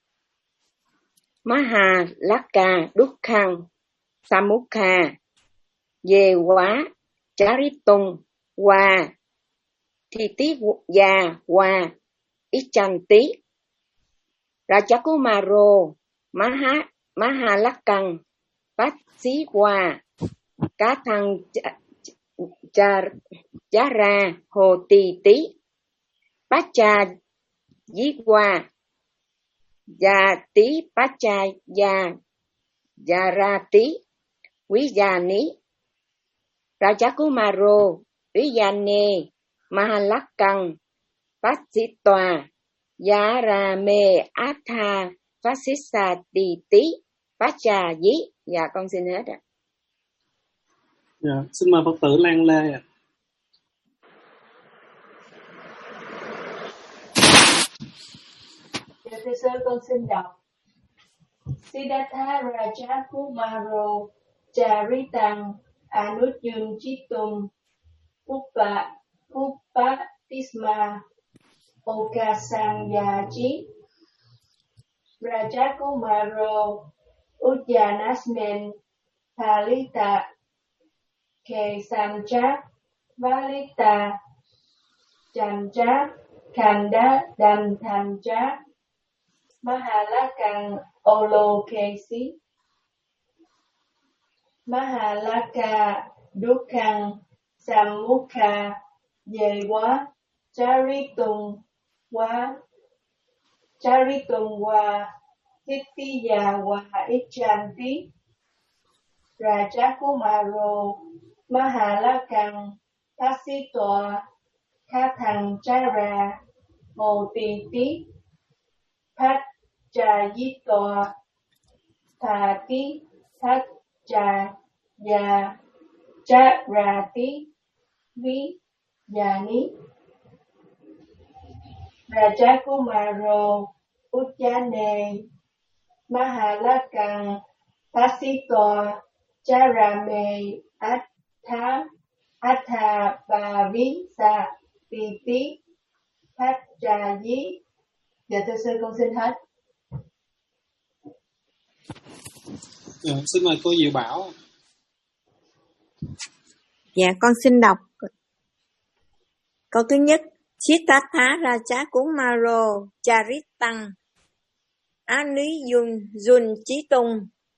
Mahalaka Dukkhan Samukha Yewa Charitung Wa Thitiya Wa Ichanti. Rajakumaro Maha Mahalakan Pasitwa Kathang Chara Hồ Tỳ Tí Pacha Yiwa Gia Tí Pacha Gia Yarati Vijani. Rajakumaro Vijane Mahalakan Pasitwa Yarame Atha Fasisati Tí Pacha Dí. Dạ con xin hết ạ. Dạ, xin mời Phật tử Lan Lê ạ. Dạ thưa sư con xin đọc. Siddhartha Raja Kumaro Charitang Anuyun Chitung Pupa Pupatisma Okasang Yachi. Raja Kumaro Ujanasmen Palita Ke Sancha Valita Chancha Khanda Dan Tancha Mahalakan Olokesi. Mahalaka Dukkhan Samukha Yewa Charitung Wa Charitung Wa Thitiya Wa Ichanti. Rajakumaro Mahalakan Pasitwa Kha Thằng Chara Hồ Tỳ Tí Phát Trà Di Tòa Thà Tí Thát Trà Già Chá Ra Tí Ví Già Ní Raja Kumaro Ujjane Mahalakang Pasito Charame Atha Atha Bavisa Titi Pachayi. Dạ thưa sư, con xin hết. Dạ, xin mời cô Diệu Bảo. Dạ, con xin đọc câu thứ nhất. Chitatha Raja Kumaro Charitang Ani Yun Yun Chitung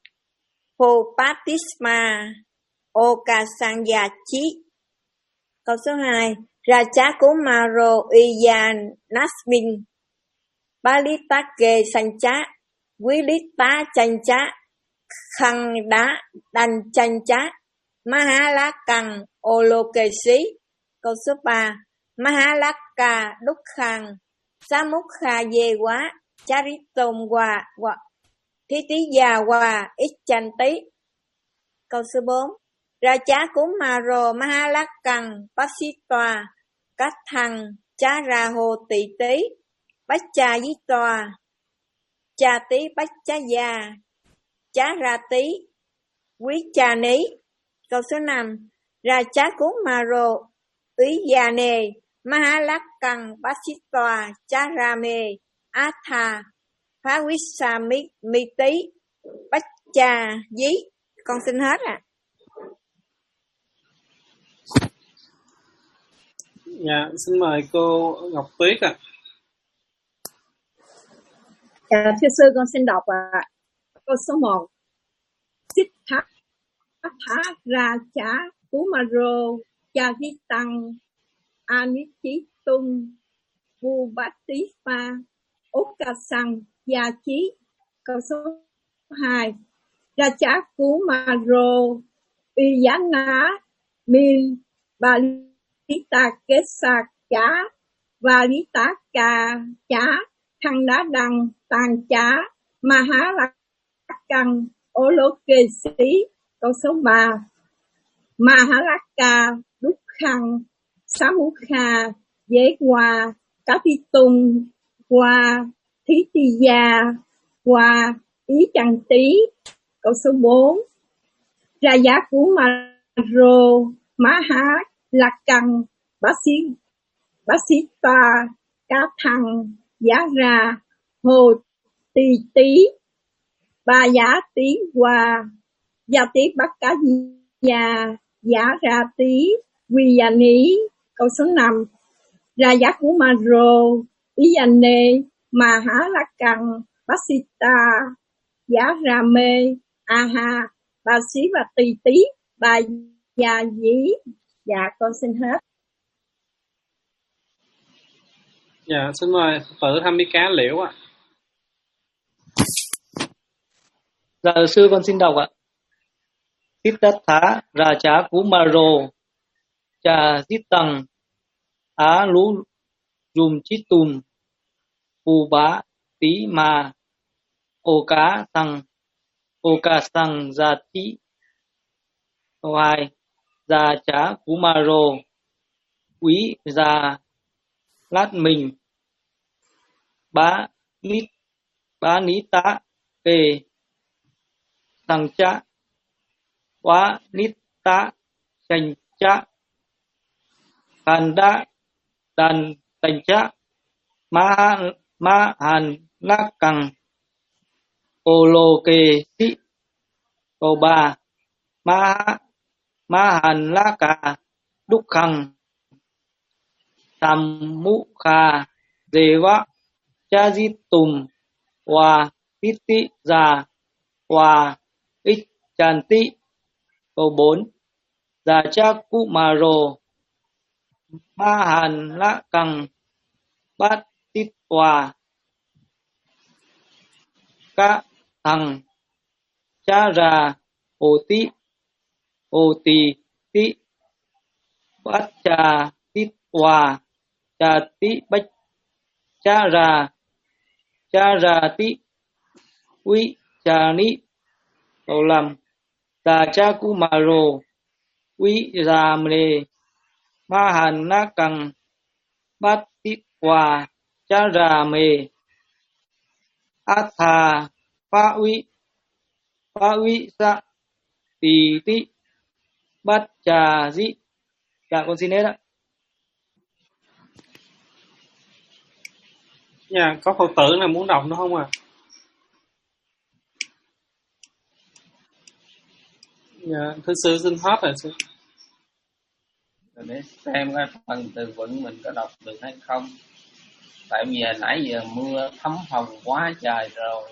Popatisma Okasanya Chi. Câu số hai. Raja Kumaro Iyan Nasmin Balitake Sancha Vilita Chancha Khanda Đành Chancha Mahalakang Olokesi. Câu số ba. Mahalaka Dukkhan Samukha Yewa Charitom Wa Wa Thitiya Wa Ichanti. Câu số bốn. Raja Kumaro Mahalakang Pasitwa Kathang Charaho Tị Tí Baccha Yitwa Cha Tí Bachaya Chara Tí Quý Cha Ní. Câu số năm. Raja Kumaro Uyane Mahalakang Pasitwa Charame Atha Phavisamiti Baccha Dí. Con xin hết ạ. À. Dạ, xin mời cô Ngọc Tuyết ạ. À. Dạ, thưa sư, con xin đọc ạ. À. Câu số một. Siddha Raja Kumaro Charitang Anichitung Vubatisma Okasang Gia Chí. Câu số hai. Raja Kumaro Iyana Min Balita Kesa Chá Valita Ka Chá Thăng Đá Đăng Tàn Chá Mahalakang Olokesi. Câu số ba. Mahalaka Dukkhan Samukha Dễ Hòa Kapitung Hòa Thitiya Hòa Ý Chẳng Tí. Câu số bốn. Raja Kumaro Mahalakang Basi Basita Kathang Giá Ra Hồ Tỳ Tí Ba Giá Tí Hòa Gia Tí Bắc Cá Gia Giá Ra Tí Quy Gia Ní. Câu số năm. Raja Kumaro Iyane Mahalakang Basita Giá Ra Mê Aha Bà Sĩ và Tỳ Tí Bà Gia Dí. Dạ, con xin hết. Dạ, xin mời Phật tử Tham Mi Cá Liễu ạ. Dạ, sư con xin đọc ạ. Siddhartha Raja Kumaro Charitang Alu Yum Chitum Puba Tí Ma Oka Sang Oka Sang Zati. Câu hai. Raja Kumaro Quý Gia Lát Mình Bá Nít Bá Nita Về Sang Cha Quá Nita Chanh Cha Khanda Đàn Tành Cha Ma Ma Hàn Lắc Cằng Ô Lô Kê Sĩ. Câu ba. Ma Ma Hàn La Cà Đúc Khằng Samukha Deva Chajitum Wa Titi Già Wa Ichanti. Câu bốn. Raja Kumaro Ma Hàn La Cằng Bát Tít Hòa Cá Thằng Cha Ra Hồ Tí Hồ Tỳ Tí Bát Trà Tít Hòa Cha tí bách cha ra cha ra tí quý cha ní câu lầm Tà cha cu mà rồ quý ra mê ma hàn na căng bát tí hòa cha ra mê át thà phá quý phá quý sa tì tí bát trà dĩ. Dạ con xin hết ạ. Dạ, có Phật tử nào muốn đọc nữa không ạ? À? Dạ, thưa sư xin hết rồi sư. Rồi để xem cái phần từ vựng mình có đọc được hay không. Tại vì nãy giờ mưa thấm hồng quá trời rồi,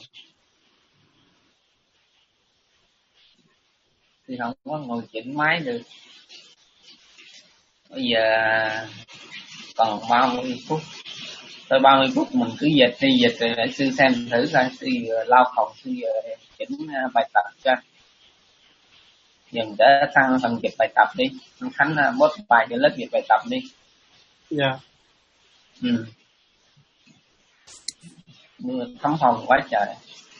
thì không có ngồi chỉnh máy được. Bây giờ còn ba mươi phút, tới ba mươi phút mình cứ dịch đi, dịch rồi để sư xem thử coi, sư vừa lau phòng, sư vừa chỉnh bài tập cho. Dừng để sang phần dịch bài tập đi, Khánh bốt bài cho lớp dịch bài tập đi. Dạ. Ừ. Mưa thấm hồng quá trời.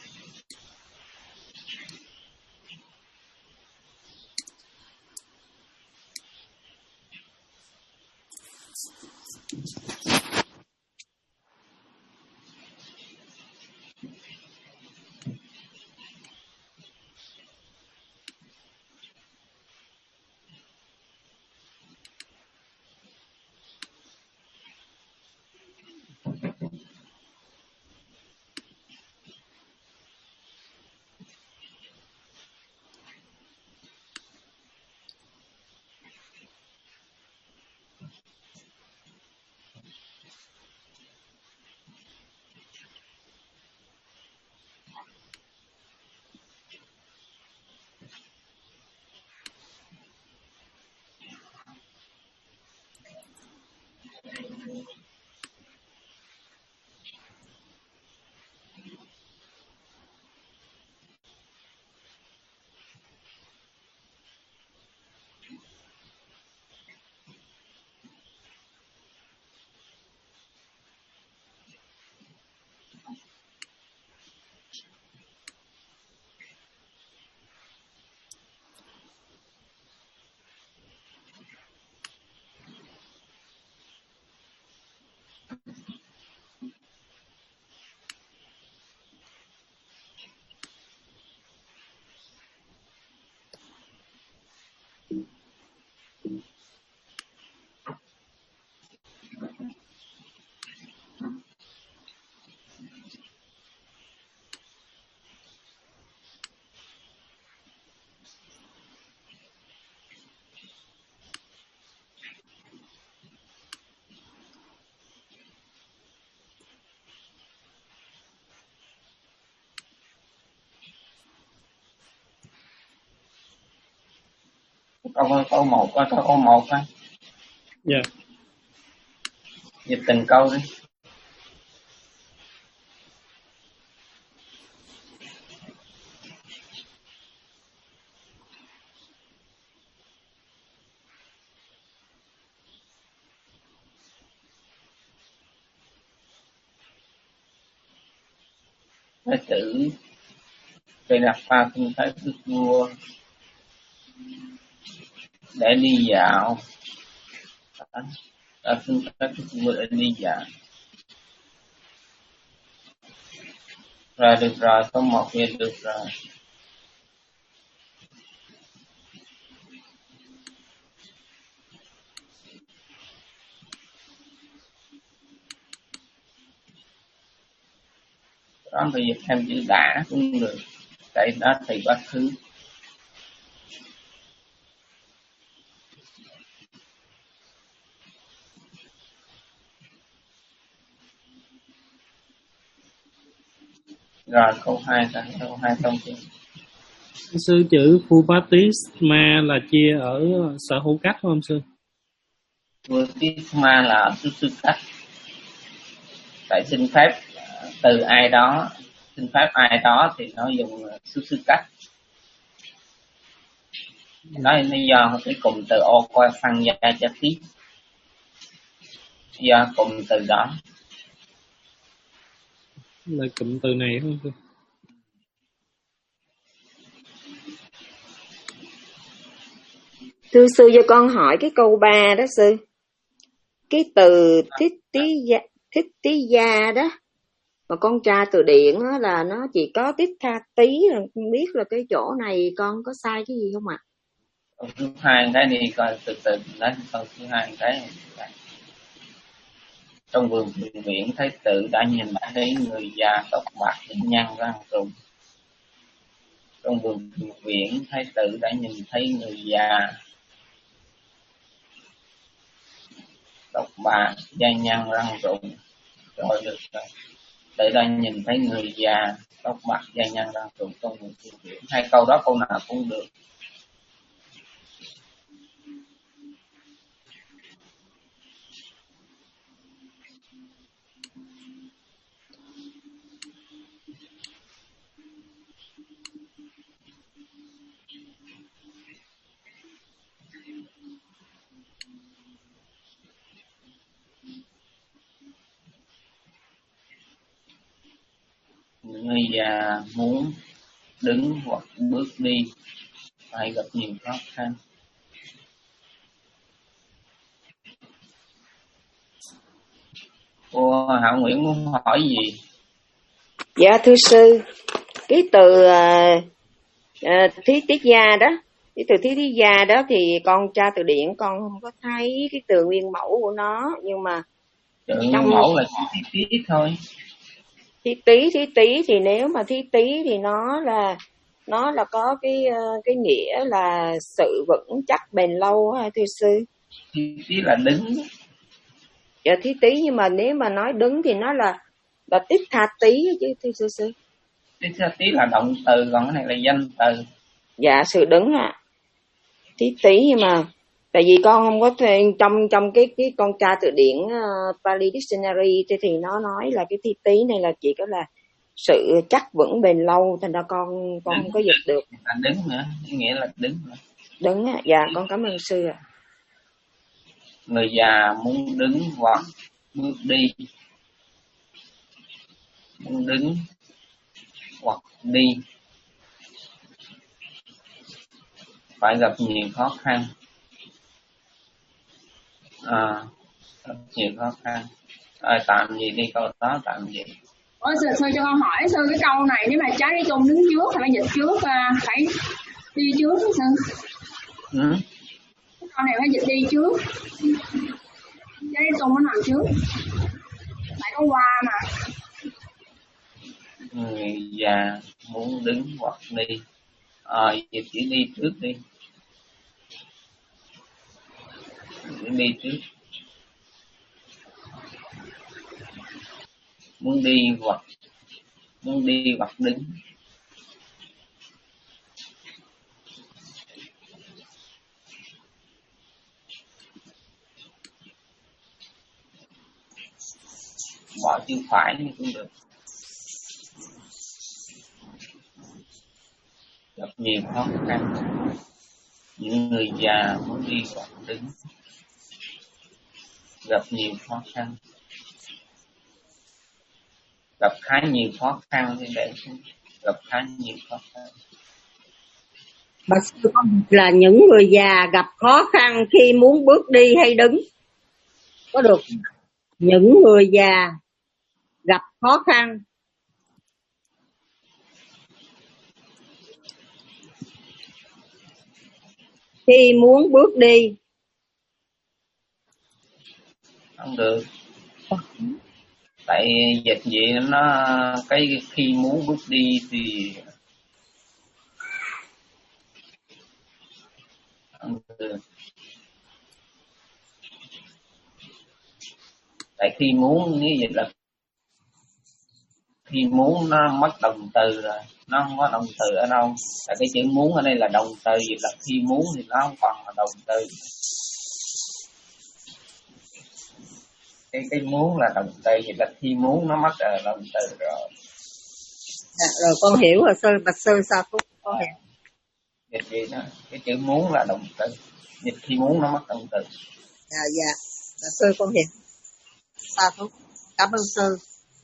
Câu câu một coi câu câu một coi. Dạ. Dịch từng câu đi. Thái tử Cây Đạt Pha xin thái đức vua để đi dạo. Ta xin thái đức vua để đi dạo. Rồi được rồi, câu một nghe được rồi. Đó bây giờ thêm chữ đã cũng được. Tại đó thì quá khứ. Rồi câu hai ta, câu hai thông tin. Sư chữ Phupatisma là chia ở sở hữu cách không sư? Phupatisma là ở xứ tư cách. Tại xin phép từ ai đó, xin phép ai đó thì nó dùng xứ tư cách. Nói lý do cái cùng từ ô coi phăng gia cho tí. Dạ, cụm từ đó. Là cụm từ này không sư? Thưa sư, cho con hỏi cái câu ba đó sư. Cái từ thích tí gia, thích tí gia đó, mà con tra từ điển đó là nó chỉ có tích tha tí, không biết là cái chỗ này con có sai cái gì không ạ? Câu thứ hai cái đi coi từ từ nói câu thứ hai cái này. Trong vườn viễn thái tử đã nhìn thấy người già tóc bạc đỉnh nhăn răng rụng. Trong vườn viễn thái tử đã nhìn thấy người già tóc bạc da nhăn răng rụng. Rồi được rồi. Để đã nhìn thấy người già tóc bạc da nhăn răng rụng trong vườn viễn. Hai câu đó câu nào cũng được. Người già muốn đứng hoặc bước đi phải gặp nhiều khó khăn. Cô Hảo Nguyễn muốn hỏi gì? Dạ thưa sư, cái từ uh, uh, thí tiết gia đó, cái từ thí tiết gia đó thì con tra từ điển con không có thấy cái từ nguyên mẫu của nó, nhưng mà từ trong nguyên mẫu là chỉ tí tí thôi. Thí tí, thí tí thì nếu mà thí tí thì nó là nó là có cái uh, cái nghĩa là sự vững chắc bền lâu ha thưa sư. Thí tí là đứng. Dạ thí tí, nhưng mà nếu mà nói đứng thì nó là là tích tha tí chứ thưa sư sư. Tích tha tí là động từ, còn cái này là danh từ. Dạ sự đứng ạ. À. Thí tí, nhưng mà tại vì con không có thể, trong trong cái cái con tra từ điển uh, Pali Dictionary thì, thì nó nói là cái thí tí này là chỉ có là sự chắc vững bền lâu, thành ra con con đứng, không có dịch được. Là đứng nữa, nghĩa là đứng nữa. Đứng ạ. Dạ con cảm ơn sư ạ. À. Người già muốn đứng hoặc bước đi, muốn đứng hoặc đi phải gặp nhiều khó khăn. À, gặp nhiều khó khăn. À, tạm gì đi câu đó, tạm gì. Ôi sư, sư cho con hỏi sư, cái câu này nếu mà trái cái tung đứng trước hay phải dịch trước, à, phải đi trước sư? Ừ. Cái câu này phải dịch đi trước, trái cái tung nó nằm trước, phải có qua mà. Người già muốn đứng hoặc đi, à, dịch chỉ đi trước đi. Đi trước. Muốn đi hoặc muốn đi hoặc đứng. Bỏ chữ phải cũng được. Gặp nhiều khó khăn. Những người già muốn đi hoặc đứng. Gặp nhiều khó khăn. Gặp khá nhiều khó khăn thì để gặp khá nhiều khó khăn. Bà sư con là những người già gặp khó khăn khi muốn bước đi hay đứng. Có được. Những người già gặp khó khăn khi muốn bước đi. Không được. Tại dịch vậy nó cái khi muốn bước đi thì không được. Tại khi muốn như vậy là khi muốn nó mất động từ rồi, nó không có động từ ở đâu. Tại cái chữ muốn ở đây là động từ, vậy là khi muốn thì nó không còn là động từ. Cái cái muốn là động từ, vậy là khi muốn nó mất là động từ rồi. Dạ, rồi con hiểu rồi sư, bạch sư sao Phúc con hiểu. Dịch gì đó, cái chữ muốn là động từ, dịch khi muốn nó mất động từ. Dạ dạ, bạch sư con hiểu. Sa thú. Cảm ơn sư.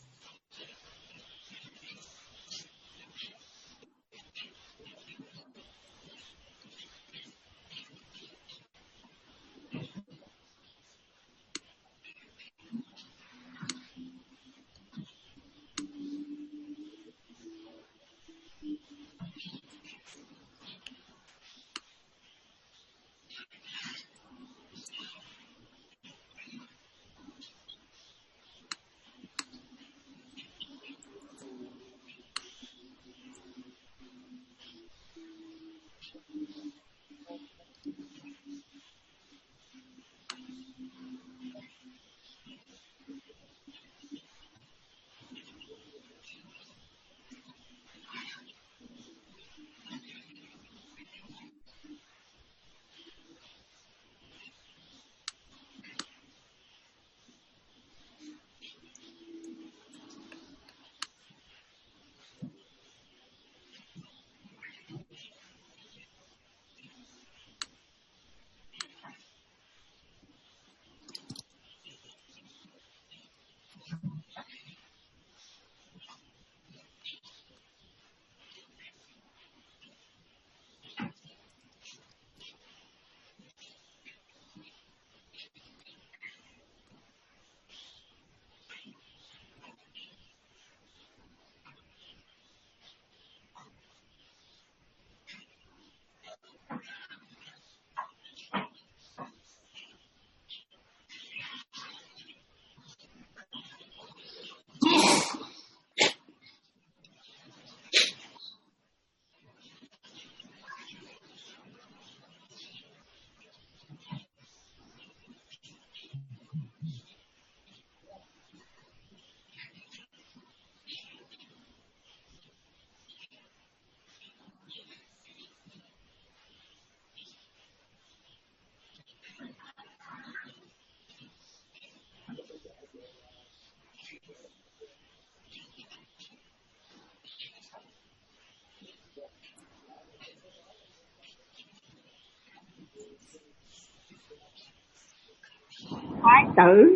Thái tử,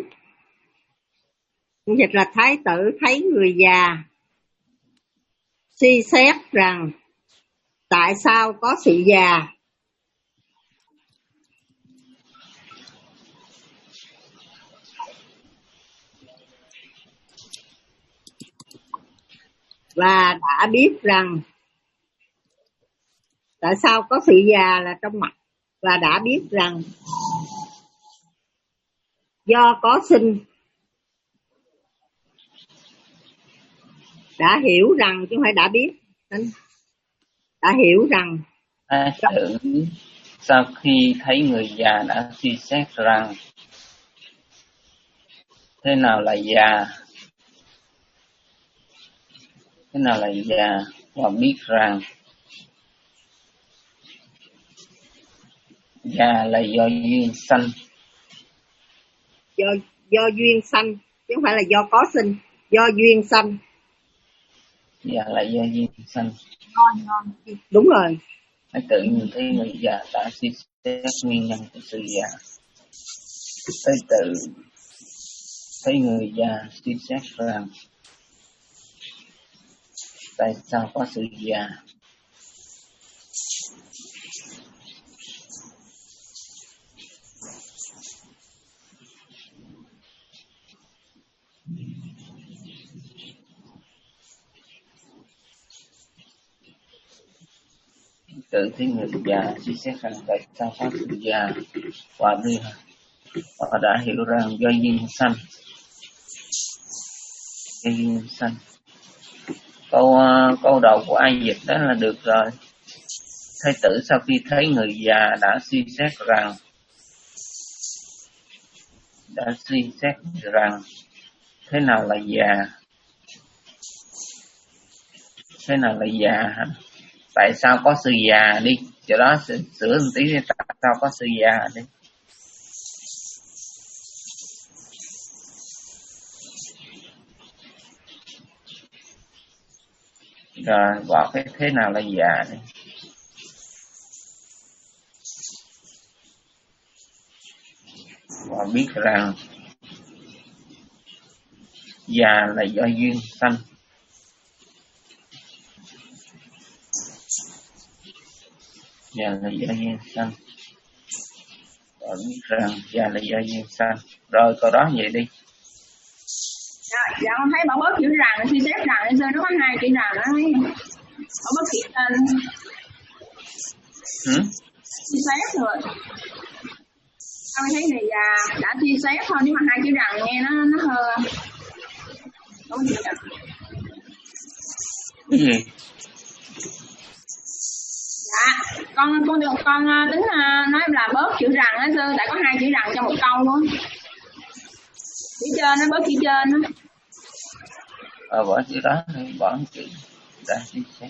dịch là thái tử thấy người già, suy xét rằng tại sao có sự già, và đã biết rằng tại sao có sự già là trong mặt, và đã biết rằng do có sinh, đã hiểu rằng chứ không phải đã biết, đã hiểu rằng. Thái tử sau khi thấy người già đã suy xét rằng thế nào là già, thế nào là già, và biết rằng già là do duyên sanh, do do duyên sanh chứ không phải là do có sinh, do duyên sanh. Già là do duyên sanh. Ngon, ngon. Đúng rồi. Thái tử nhìn thấy người già đã suy xét nguyên nhân của sự già. Thái tử thấy người già suy xét rằng tại sao có sự già. Tự thấy người già suy xét rằng tại sao có sự già, và đưa họ đã hiểu rằng do duyên sanh, do duyên sanh. Câu uh, câu đầu của ai dịch đó là được rồi. Thái tử sau khi thấy người già đã suy xét rằng đã suy xét rằng thế nào là già, thế nào là già, tại sao có sự già đi, chỗ đó sửa, sửa một tí đi, tại sao có sự già đi. Rồi bỏ cái thế nào là già đi. Và biết rằng Già là do duyên sanh. Già là do duyên sanh. Cậu biết rằng già là do duyên sanh. Rồi câu đó vậy đi. Dạ, dạ con thấy bảo bớt chữ rằng, suy xét rằng lên nó có hai chữ rằng đó. Bảo bớt chữ rằng. Ừ? Suy xét rồi. Con thấy người già đã suy xét thôi, nhưng mà hai chữ rằng nghe nó nó hơi. Không có gì cả. Cái gì? Dạ, con con được con tính nói là bớt chữ rằng á sư, tại có hai chữ rằng trong một câu luôn. Chữ trên nó bớt chữ trên á. Ờ bỏ chữ đó, bỏ chữ đã suy xét.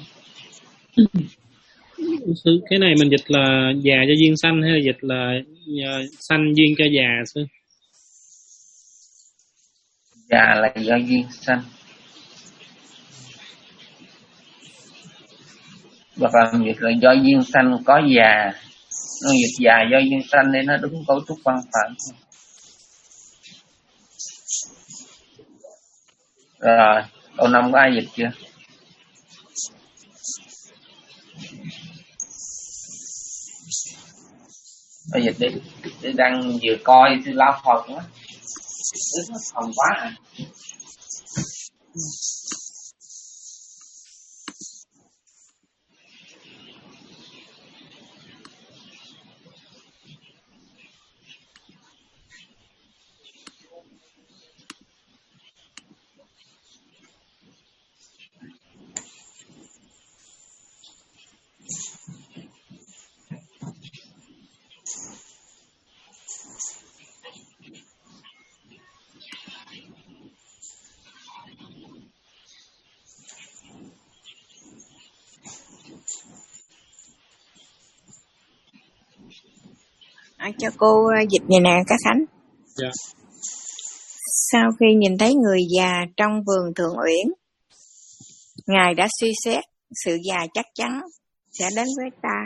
Cái này mình dịch là già cho duyên sanh hay là dịch là sanh duyên cho già sư? Già là do duyên sanh. Hoặc là dịch là do duyên sanh có già. Nó dịch già do duyên sanh nên nó đúng cấu trúc văn phạm. Rồi, câu năm có ai dịch chưa? Bây dịch đi. Tôi đang vừa coi tôi lao phòng á. Tôi phòng quá à. À, cho cô dịch vậy nè các Khánh. Dạ. Sau khi nhìn thấy người già trong vườn Thượng Uyển, Ngài đã suy xét sự già chắc chắn sẽ đến với ta.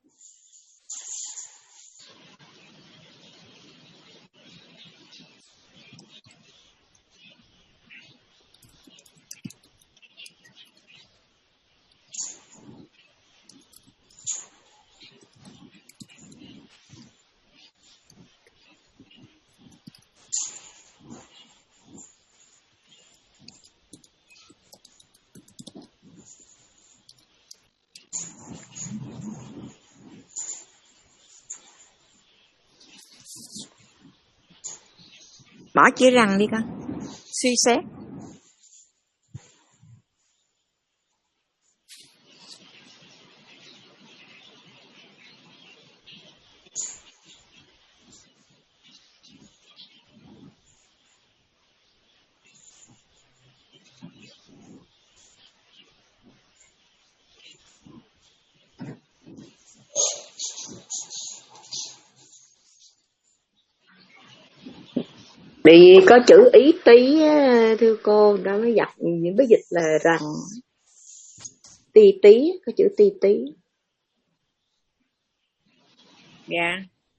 Bỏ chữ rằng đi con. Suy xét. Vì có chữ ý tí thưa cô, đó mới dập những cái dịch là rằng ti tí, có chữ ti tí. Dạ.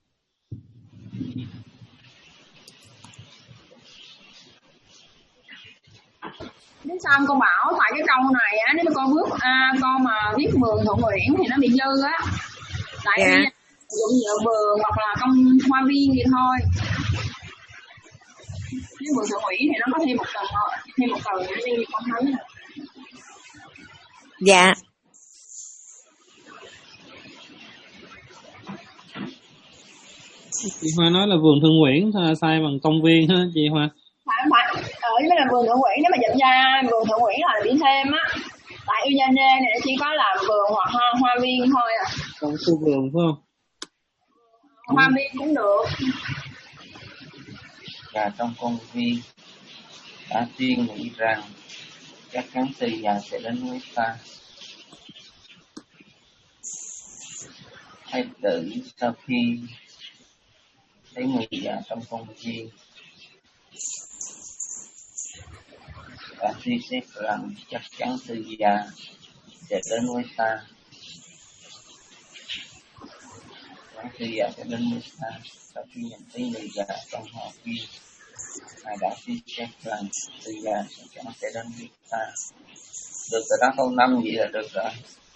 Nếu sao con bảo tại cái câu này á, nếu mà con bước à, con mà viết vườn Thượng Uyển thì nó bị dư á. Tại dạ. vì dụng nhựa vườn hoặc là công hoa viên gì thôi. Nếu vườn Thượng Uyển thì nó có thêm một từ thôi, thêm một từ đi con thấy nè. Dạ. Chị Hoa nói là vườn Thượng Uyển sai bằng công viên ha chị Hoa. Phải phải. Ở đây là vườn Thượng Uyển, nếu mà dịch ra vườn Thượng Uyển là bị thêm á. Tại Uyên này chỉ có là vườn hoặc hoa, hoa viên thôi à. Còn khu vườn phải không? Hoa viên cũng được. Và trong công viên đã suy nghĩ rằng chắc chắn từ già sẽ đến với ta. Thái tử sau khi thấy người già trong công viên đã suy xét rằng chắc chắn từ già sẽ đến với ta. Từ già sẽ đến với ta sau khi nhìn thấy người già trong họ viên. Ngài đã suy xét rằng từ già sẽ chẳng sẽ đến biết ta. Được rồi đó, câu năm vậy là được rồi.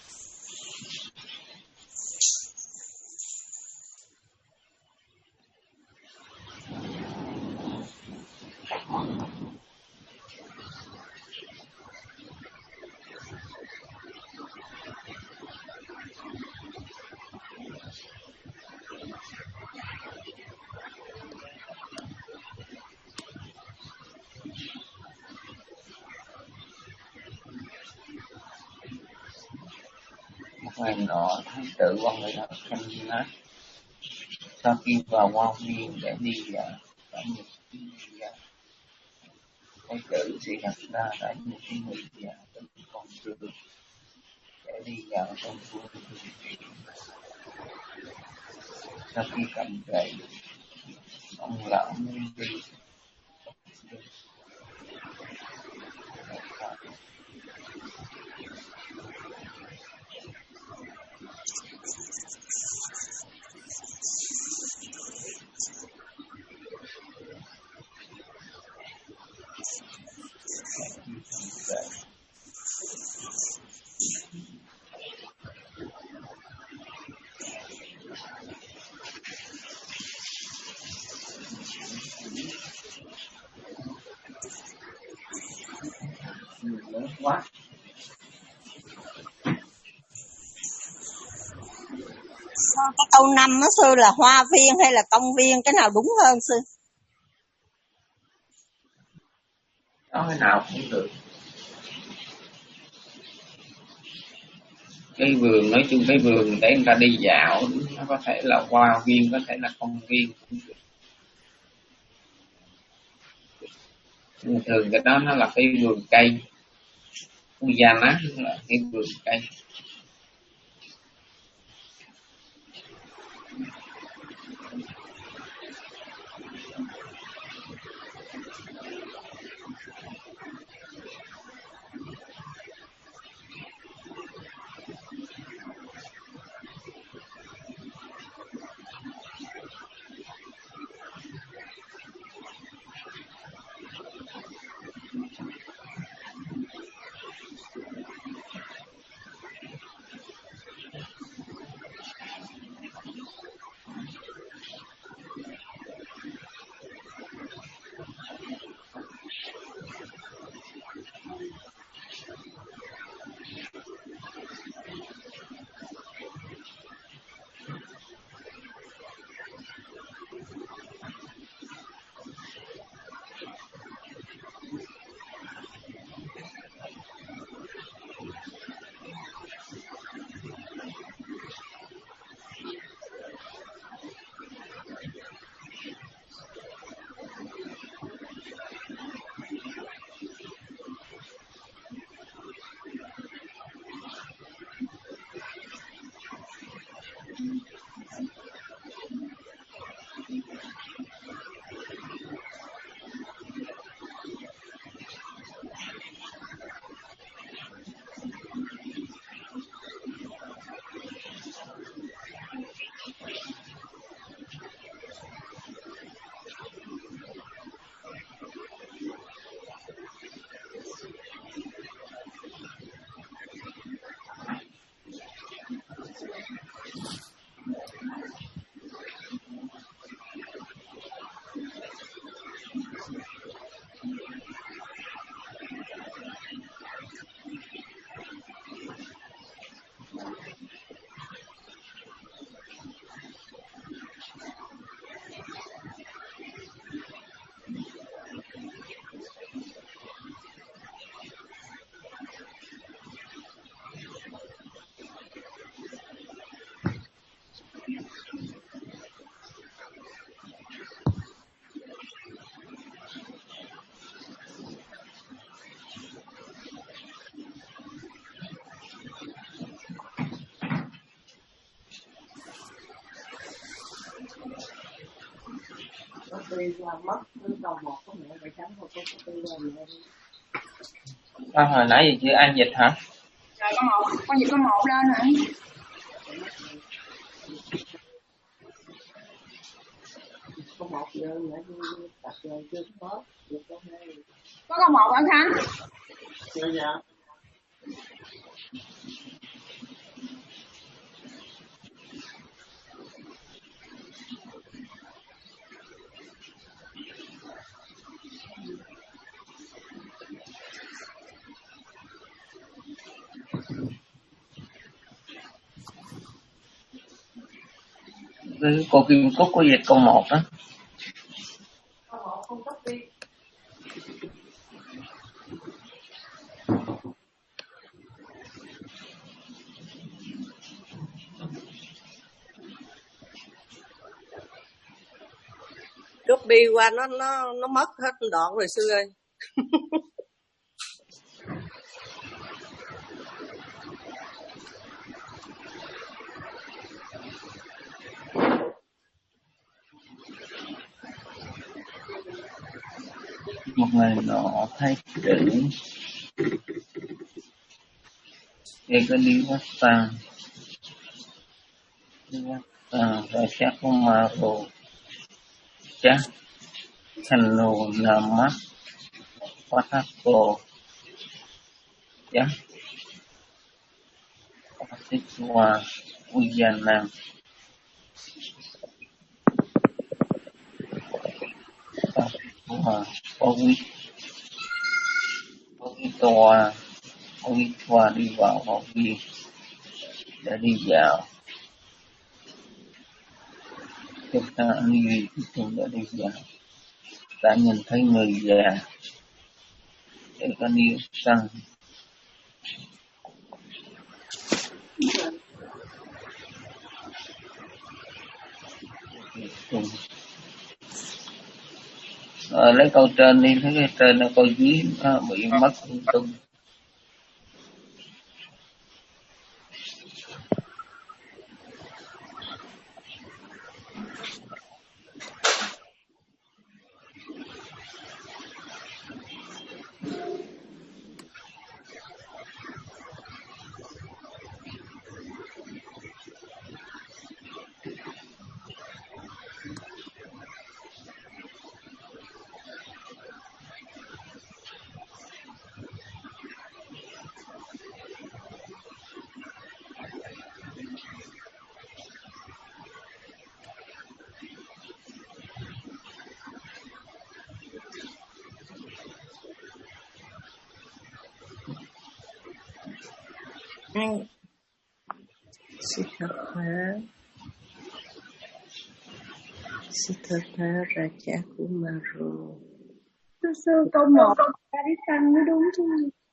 Ngày nọ thái tử quan người ở Khanh sau khi vào hoa viên để đi dạo đã nhìn thấy người già. Thái tử sĩ Hạt Đa đã nhìn thấy người già trên con đường để đi dạo trong vương viện. Sau khi cầm gậy, ông lão mới đi. Quá. Cái câu năm đó sư là hoa viên hay là công viên, cái nào đúng hơn sư? Nói cái nào cũng được. Cái vườn, nói chung cái vườn để người ta đi dạo, nó có thể là hoa viên, có thể là công viên cũng được. Nhưng thường cái đó nó là cái vườn cây. Udana là cái vườn cây. À, hồi nãy gì chưa ăn dịch hả? Rồi có một, con dịch có một lên hả? Có một Có câu một hả Khánh? Dạ dạ. Cái cô Kim Cúc có dịch câu một đó. Câu một không copy. Copy qua nó nó nó mất hết đoạn rồi sư ơi. Một ngày nọ thấy chữ đây có đi quá tăng đi quá tăng rồi chắc có mà rồi chắc thành lồ nằm mắt quá thắt cổ chắc quá thích hòa uy gian năng quá thích hòa có quý có quý tòa có quý tòa đi vào học viên để đi dạo chúng ta ăn gì thì chúng đã đi dạo đã nhìn thấy người già để có đi săn Ờ, lấy câu trên đi, thấy cái trên nó câu dưới nó bị mất tung. Siddhartha Siddhartha Raja Kumaro. Sư sư câu một ta đi tăng mới đúng chứ.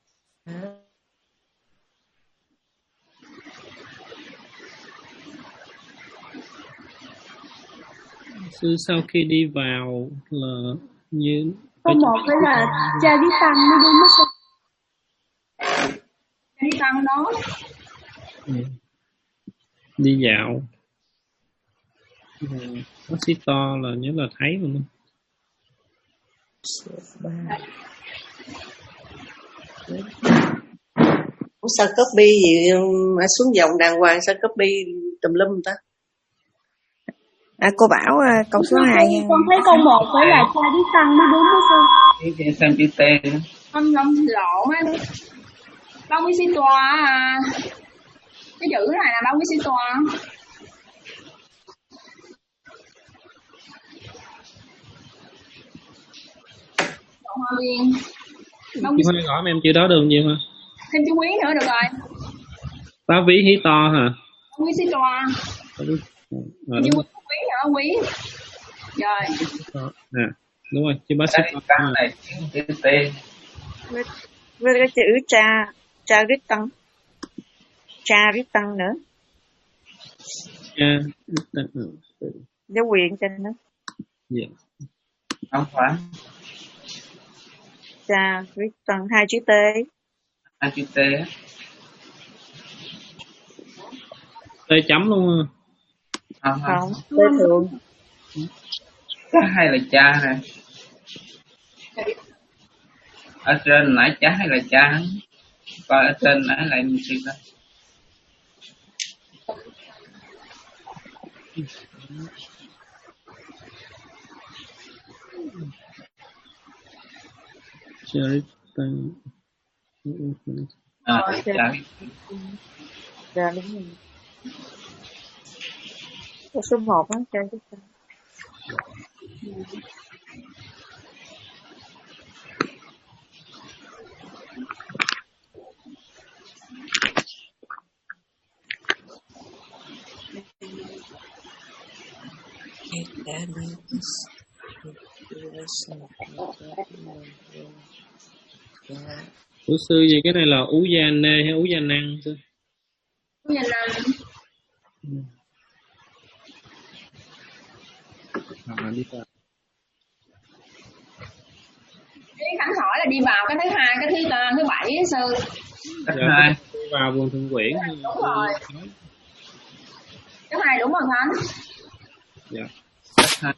Sư sau khi đi vào là như câu một phải là cha đi tăng mới đúng đó sư. Cha đi tăng đó. Ừ. Đi dạo. Có xí to là nhớ là thấy rồi. Ủa sao copy gì mà xuống dòng đàng hoàng, sao copy tùm lum ta? À, cô bảo uh, câu số hai nha. Con thấy câu một phải là cha đi tăng mới đúng đó sư. Cái xem chữ T nữa. Không không lộn á. Bao quý sĩ tòa à. Cái chữ này là bao quý sĩ tòa. Cộng hòa viên. Chị Hoa gọi em chữ đó được nhiều hả? Thêm chữ quý nữa được rồi. Tá ví hí to hả? Quý sĩ tòa. À, chữ quý hả quý? Rồi. À, đúng rồi, chữ bác sĩ tăng này chữ T. Với, với cái chữ cha cha rít tăng cha rít tăng nữa. Cha rít tăng nữa. Dấu quyền trên đó. Dạ. Không phải. Cha rít tăng hai chữ T. Hai chữ T á. T chấm luôn. Không, không. T thường. Cha hay là cha nè? Ở trên nãy cha hay là cha? Coi ở trên nãy lại mình xem đó. Charita. À, Ờ, dạ. dạ. Dạ đúng rồi. Câu số một á, cho chúng ta. Ủa sư gì cái này là ú gia nê hay ú gia năng sư? Ú gia năng. À, đi vào. Cái Khánh hỏi là đi vào cái thứ hai, cái thứ thứ bảy á sư. Cách dạ, hai đi vào vườn Thượng Quyển. Đúng rồi. Cái hai đúng rồi Khánh. Dạ. Cách hai.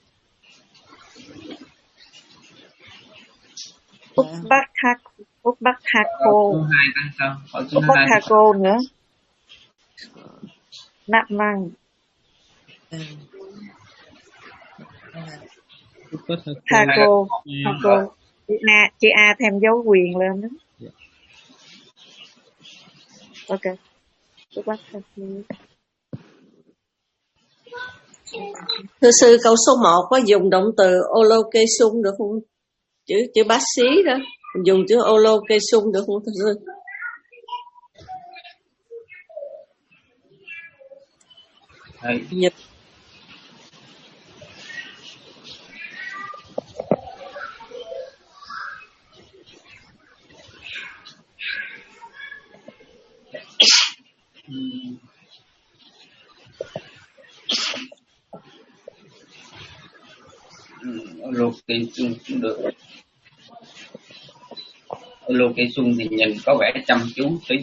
Úc Bắc Hạc Úc Bắc Hạc Cô. Số hai tăng sao? Hỏi số Úc Bắc hai. Hạc Cô nữa. Nạp Năng. Hà cô, Hà cô, chị A, chị A thêm dấu quyền lên đó. Yeah. Ok. Thưa sư, câu số một có dùng động từ olokesun được không? Chữ chữ bác sĩ đó, dùng chữ olokesun được không thưa sư? Thầy. Dịch. Olokesun cũng được. Olokesun thì nhìn có vẻ chăm chú tí.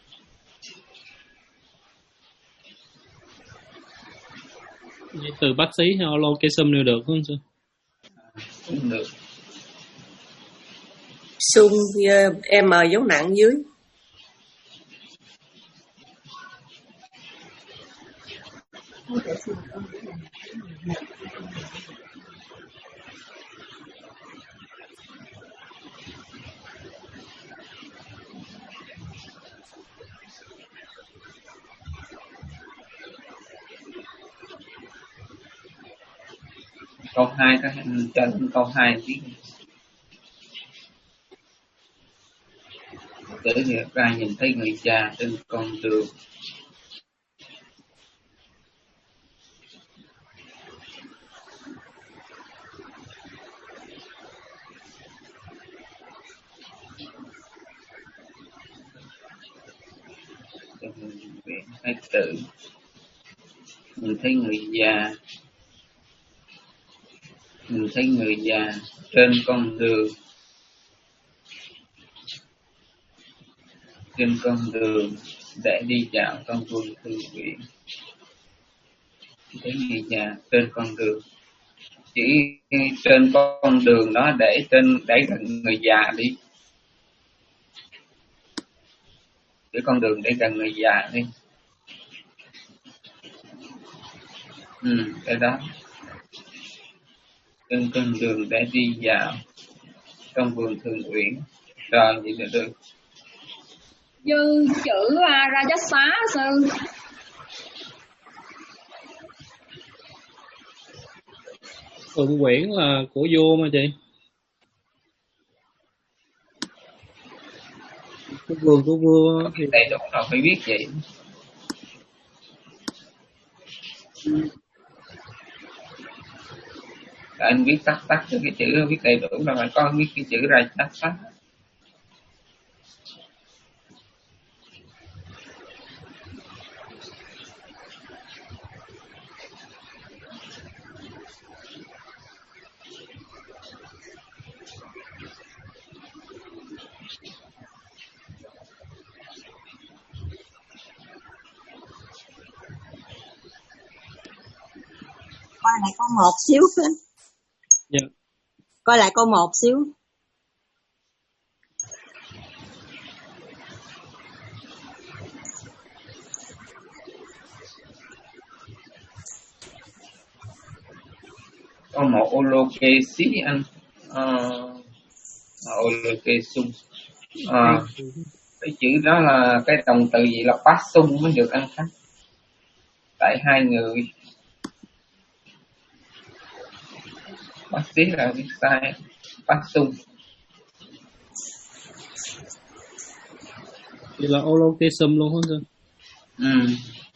Từ bác sĩ hay olokesun đều được không sư? Cũng được. Sun M dấu nặng dưới. Câu hai có trên câu hai tí. Tử hiện ra nhìn thấy người già trên con đường. Hay tử nhìn thấy người già, nhìn thấy người già trên con đường, trên con đường để đi dạo trong vườn Thượng Quyển. Thấy người già trên con đường, chỉ trên con đường đó để trên để gần người già đi, để con đường để gần người già đi. Ừ, cái đó trên con đường để đi dạo trong vườn Thượng Uyển. Rồi vậy là được. Dư chữ Rajasa sư. Thượng Quyển là của vua mà chị. Cái vườn của vua thì đầy đủ rồi phải biết vậy. Tại anh biết tắt tắt cho cái chữ biết đầy đủ là phải có biết cái chữ ra tắt tắt. Coi lại câu một xíu thôi. Dạ. Coi lại câu một xíu. Có một Olokesi anh. Olokesum. À, cái chữ đó là cái động từ gì là passum mới được ăn khách. Tại hai người. Bác sĩ là biết sai. Passum. Thì là Olokesum luôn hả sư? Ừ.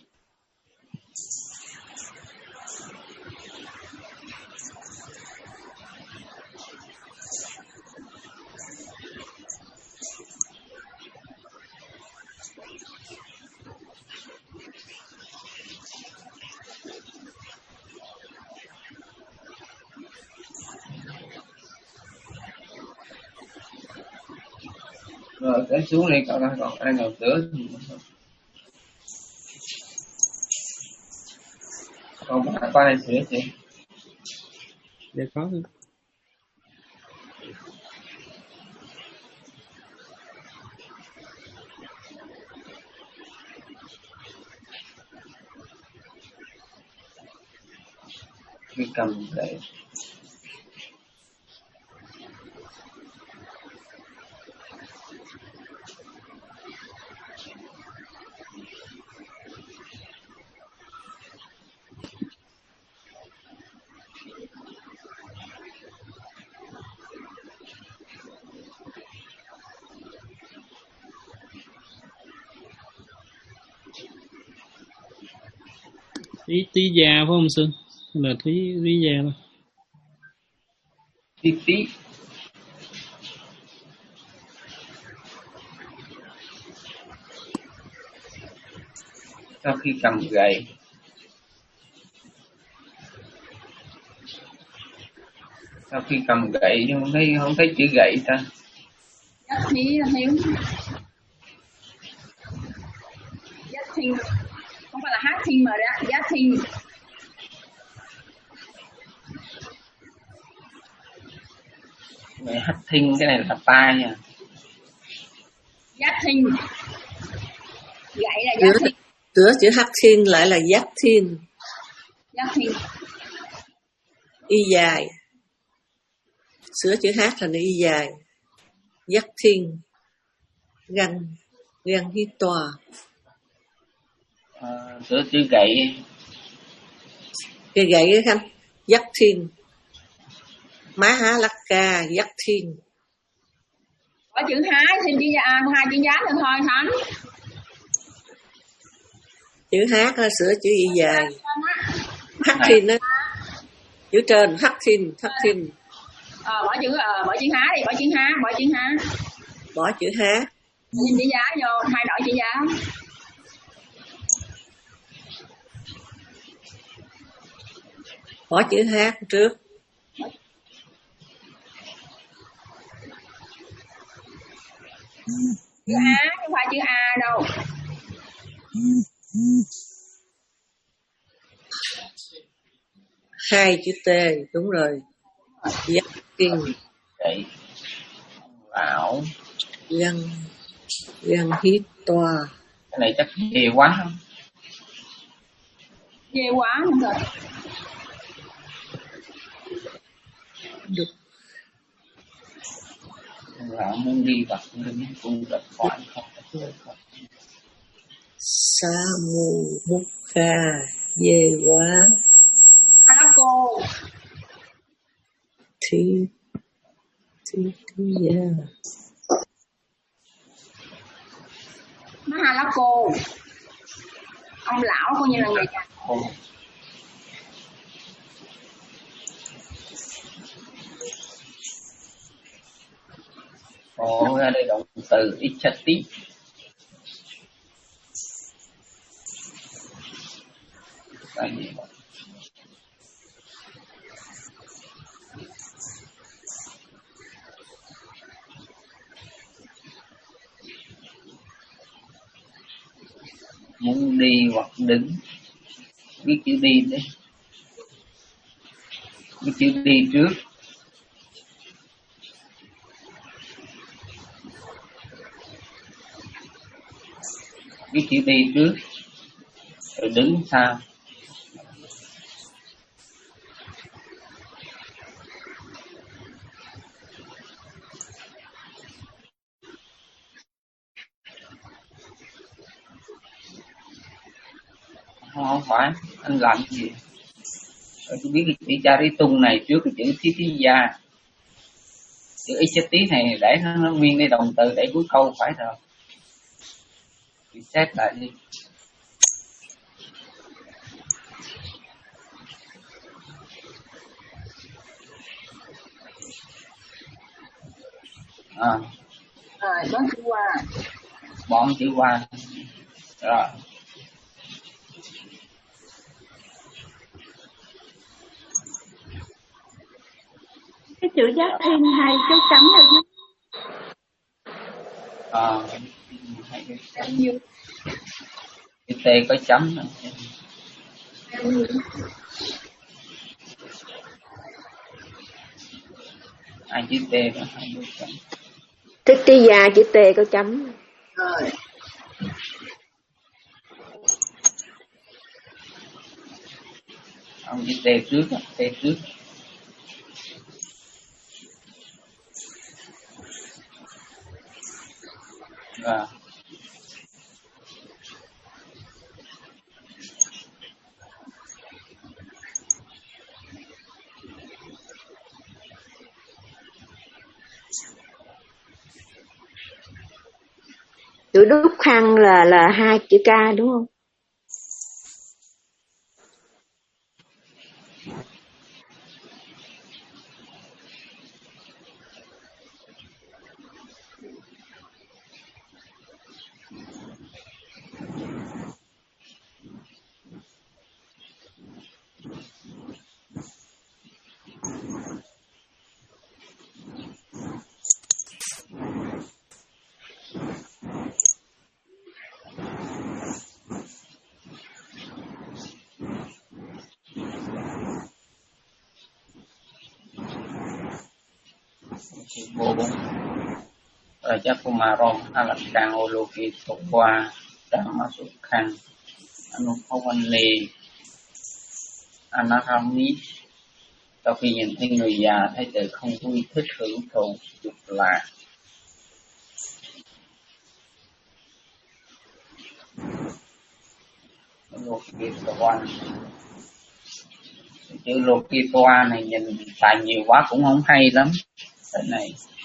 Rồi cái xuống này còn còn ai nào nữa còn có ai sửa chị? Dạ có. Cái cầm gậy. Tí tí già phải không sư? Là tí tí già thôi. Tí tí. Sau khi cầm gậy. Sau khi cầm gậy nhưng không thấy không thấy chữ gậy ta. Giác thí thiếu. Giác thinh. Không phải là hát thinh mà đấy, giác thinh. Mẹ hát thinh cái này là tai nha. Giác thinh. Gậy là giác thinh. Sửa chữ hắc thiên lại là giác thiên. Giác thinh. Y dài. Sửa chữ hát thành y dài. Giác thiên. Găng. Găng hít tòa. À, sửa chữ gậy. Cái gậy đó Khanh. Giác thiên. Má há lắc ca. Giác thiên. Có chữ há thì chữ à, hai chữ giá được thôi Thánh. Chữ hát là sửa chữ y dài. Hắc thiên đó. Chữ trên hắc thiên, hắc thiên. Ờ, bỏ chữ ờ, bỏ chữ há đi, bỏ chữ há, bỏ chữ há. Bỏ chữ há. Nhìn chữ giá vô, thay đổi chữ giá. Bỏ chữ hát trước. Chữ á, không phải chữ a đâu. Hai chữ T, đúng rồi. Giác thiên. Gậy. Lão. Găng. Găng hít toa. Cái này chắc ghê quá không? Ghê quá không rồi. Được. Lão muốn đi vào đứng tu tập khoản không? Sa mù múc kha. Ghê quá. Halako. Thi. Thi thi ya. Nó Halako. Ông lão coi như là người già. Ồ, ra đây động từ ichati. Cái gì vậy? Muốn đi hoặc đứng. Viết chữ đi đấy. Viết chữ đi trước. Viết chữ đi trước. Rồi đứng sau. không phải, anh làm cái gì? Rồi tôi biết cái chữ Charitung này trước cái chữ Thitiya. Chữ Ichati này để nó, nó nguyên đi động từ để cuối câu phải rồi. Thì xét lại đi. À. Rồi, bớt chữ qua. Bỏ chữ qua. Rồi. Cái chữ giác thiên hay dấu chấm ở dưới. À, hay cái chấm. Cái T có chấm nữa. Hai chữ T đó, hai dấu chấm. Thitiya chữ T có chấm. Rồi. Ông chữ T trước, T trước. Rồi. Chữ đúc khăn là là hai chữ K đúng không? Vô bốn. Raja Kumarom Alakang Oloki Tokwa Dhammasukhan Anupavane Anarami. Sau khi nhìn thấy người già, thấy tự không vui thích hưởng thụ dục lạc. Lokitoa. Chữ Lokitoa này nhìn xài nhiều quá cũng không hay lắm. Cái này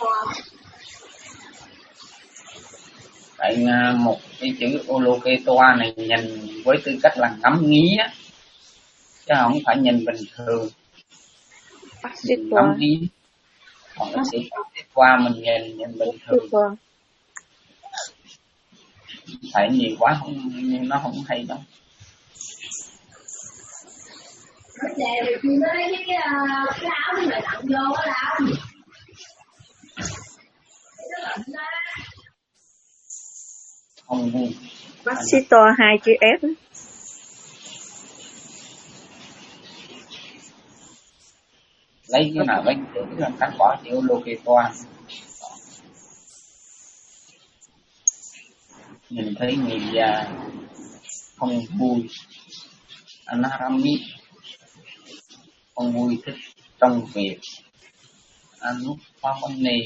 tại một cái chữ Oloketoa này nhìn với tư cách là ngắm nghía á, chứ không phải nhìn bình thường. Ngắm nghía. Còn cái chữ qua mình nhìn nhìn bình thường. Phải nhiều quá không, nó không hay đâu. Không vui. Bác sĩ to hai chữ F. Lấy cái nào lấy chữ là cắt bỏ chữ Loketoa. Nhìn thấy người già không vui. Anarami không vui thích trong việc. Anupavane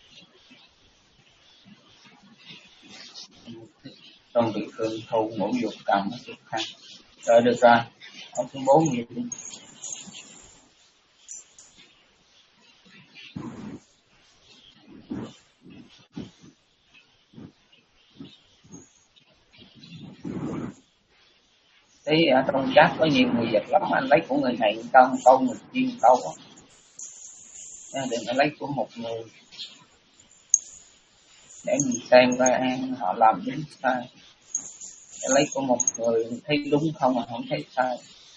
trong việc hưởng thụ ngũ dục cảm dục khăn. Rồi được rồi, ở số bốn gì đi. Thấy ở trong chat có nhiều người dịch lắm, anh lấy của người này một câu, một câu mình chuyên câu á. Đừng có lấy của một người để mình xem coi họ làm đúng sai. Để lấy của một người thấy đúng không mà không thấy sai.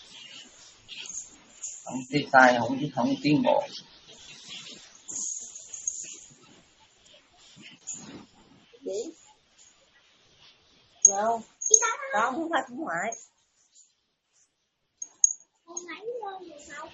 Không thấy sai, không thấy không tiến bộ. Gì? No. Con không phải cũng ngoại. Không lấy luôn được không?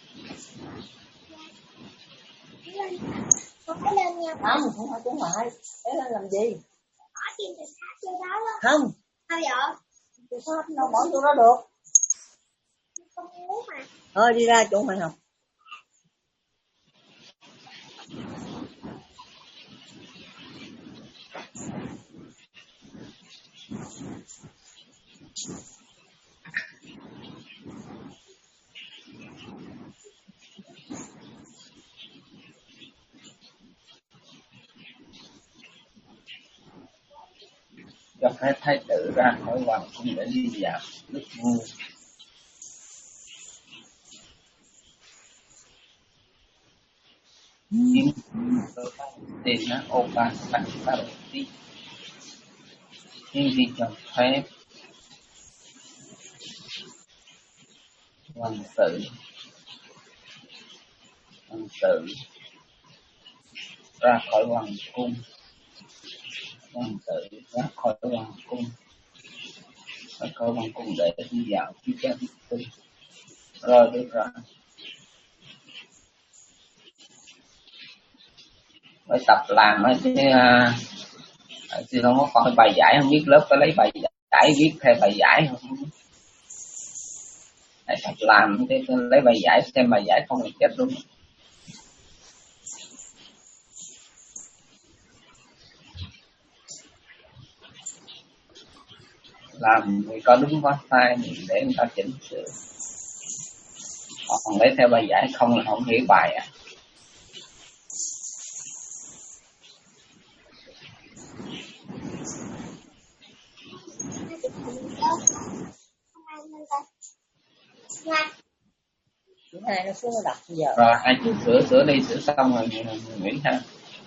Không phải lên nha. Không, không phải cũng ngoại. Để lên làm gì? Bỏ tiền từ khác vô đó đó. Không. Sao vậy? Từ khác đâu bỏ vô đó được. Không muốn mà. Thôi đi ra chỗ mày học. cho phép thái tử ra khỏi hoàng cung để đi dạo lúc vui. Nhưng tên là Opa Sankharati nhưng vì cho phép hoàng tử hoàng tử ra khỏi hoàng cung, hoàng tử ra khỏi hoàng cung ra khỏi hoàng cung để đi dạo chứ cha biết tư. Rồi được rồi, phải tập làm á chứ chứ không có coi bài giải không biết, lớp có lấy bài giải viết theo bài giải không, phải tập làm chứ lấy bài giải xem bài giải không là chết luôn. Làm thì có đúng có sai để người ta chỉnh sửa, còn lấy theo bài giải không là không hiểu bài à. Thứ hai nó xuống nó đọc bây giờ. Rồi ai chịu sửa sửa đi, sửa xong rồi mình nghĩ ha.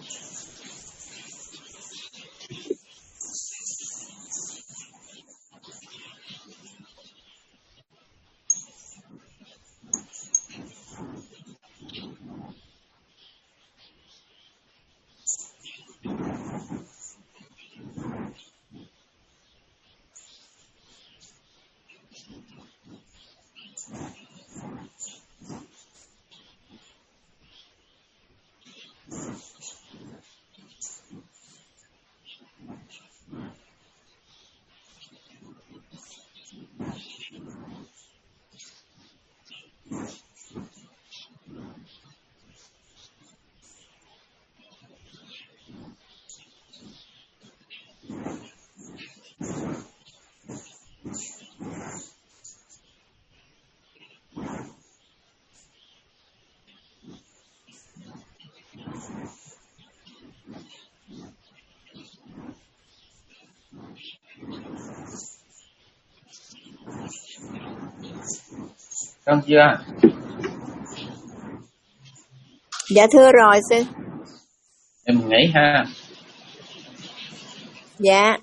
Xong chưa? Dạ thưa rồi sư. Em nghĩ ha. Dạ.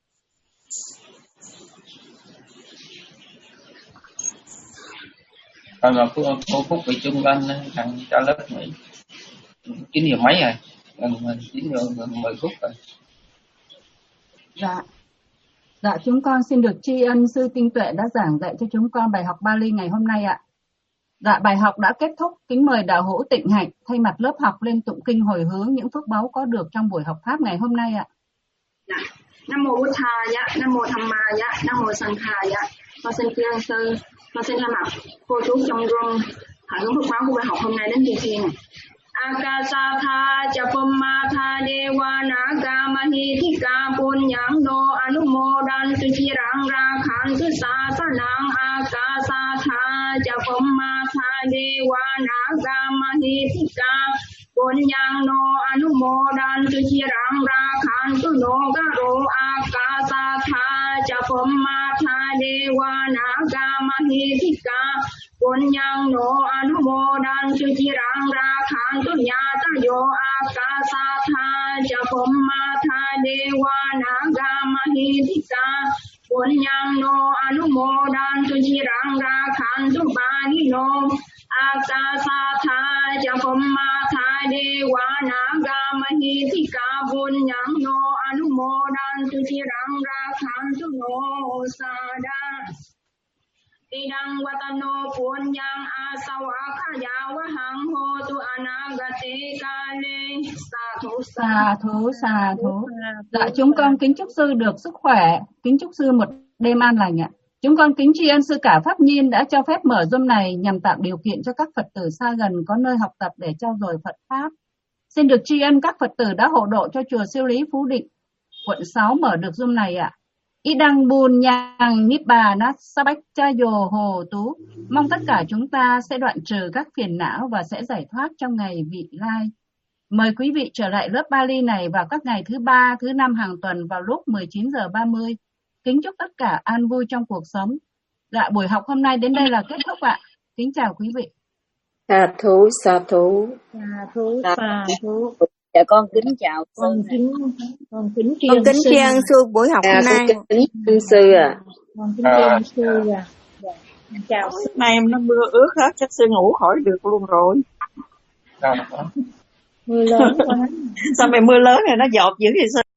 Còn mà cô, cô Phúc bị chung lên thằng cho lớp nghỉ. Chín giờ mấy rồi? Gần chín giờ mười phút rồi. Dạ. Dạ, chúng con xin được tri ân sư Tinh Tuệ đã giảng dạy cho chúng con bài học Bali ngày hôm nay ạ. Dạ, bài học đã kết thúc. Kính mời đạo hữu Tịnh Hạnh thay mặt lớp học lên tụng kinh hồi hướng những phước báu có được trong buổi học pháp ngày hôm nay ạ. Dạ. Nam mô Bụt Thà dạ, Nam mô Tham Ma dạ, Nam mô Sang Kha dạ. Con xin tri ân sư, con xin thay mặt cô chú trong room hãy hướng phước báo của bài học hôm nay đến chư thiên. Akasatha Chapammatha Dewa Naga Mahithika Punyamno Anumodantu Chirang Rakhantu Sasanang Akasatha Chapammatha Dewa Naga Mahithika Punyamno Anumodantu Chirang Rakhantu Nogaro Akasatha Chapammatha Dewa Naga Mahithika Punyamno Anumodantu Chirang Rakhantu Nyata Yo Akasatha Chapammatha Dewa Naga Mahithika Punyamno Anumodantu Chirang Rakhantu Banino Akasatha Chapammatha Dewa Naga Mahithika Punyamno Anumodantu Chirang Rakhantu No Sada Idang watano punyang asawakaya wahang hotu anagate kale sa thú Sa thú sa thú. Dạ, chúng con kính chúc sư được sức khỏe, kính chúc sư một đêm an lành ạ. Chúng con kính tri ân sư cả Pháp Nhiên đã cho phép mở Zoom này nhằm tạo điều kiện cho các Phật tử xa gần có nơi học tập để trau dồi Phật Pháp. Xin được tri ân các Phật tử đã hộ độ cho chùa Siêu Lý Phú Định, quận sáu mở được Zoom này ạ. Ý đăng bùn nhang nít bà nát sa bách cha dồ hồ tú. Mong tất cả chúng ta sẽ đoạn trừ các phiền não và sẽ giải thoát trong ngày vị lai. Mời quý vị trở lại lớp Bali này vào các ngày thứ ba, thứ năm hàng tuần vào lúc mười chín giờ ba mươi. Kính chúc tất cả an vui trong cuộc sống. Dạ, buổi học hôm nay đến đây là kết thúc ạ. Kính chào quý vị. Sa thú, sa thú. Sa thú, sa thú. Dạ con kính chào Con kính, con kính tri Con ân kính sư. tri ân sư buổi học À, hôm con nay. kính ân sư à. Con kính tri ân sư à. Dạ. Chào sư. Nay em nó mưa ướt hết, chắc sư ngủ khỏi được luôn rồi. Đâu đó. Mưa lớn quá. Sao mày mưa lớn này nó dột dữ vậy sao?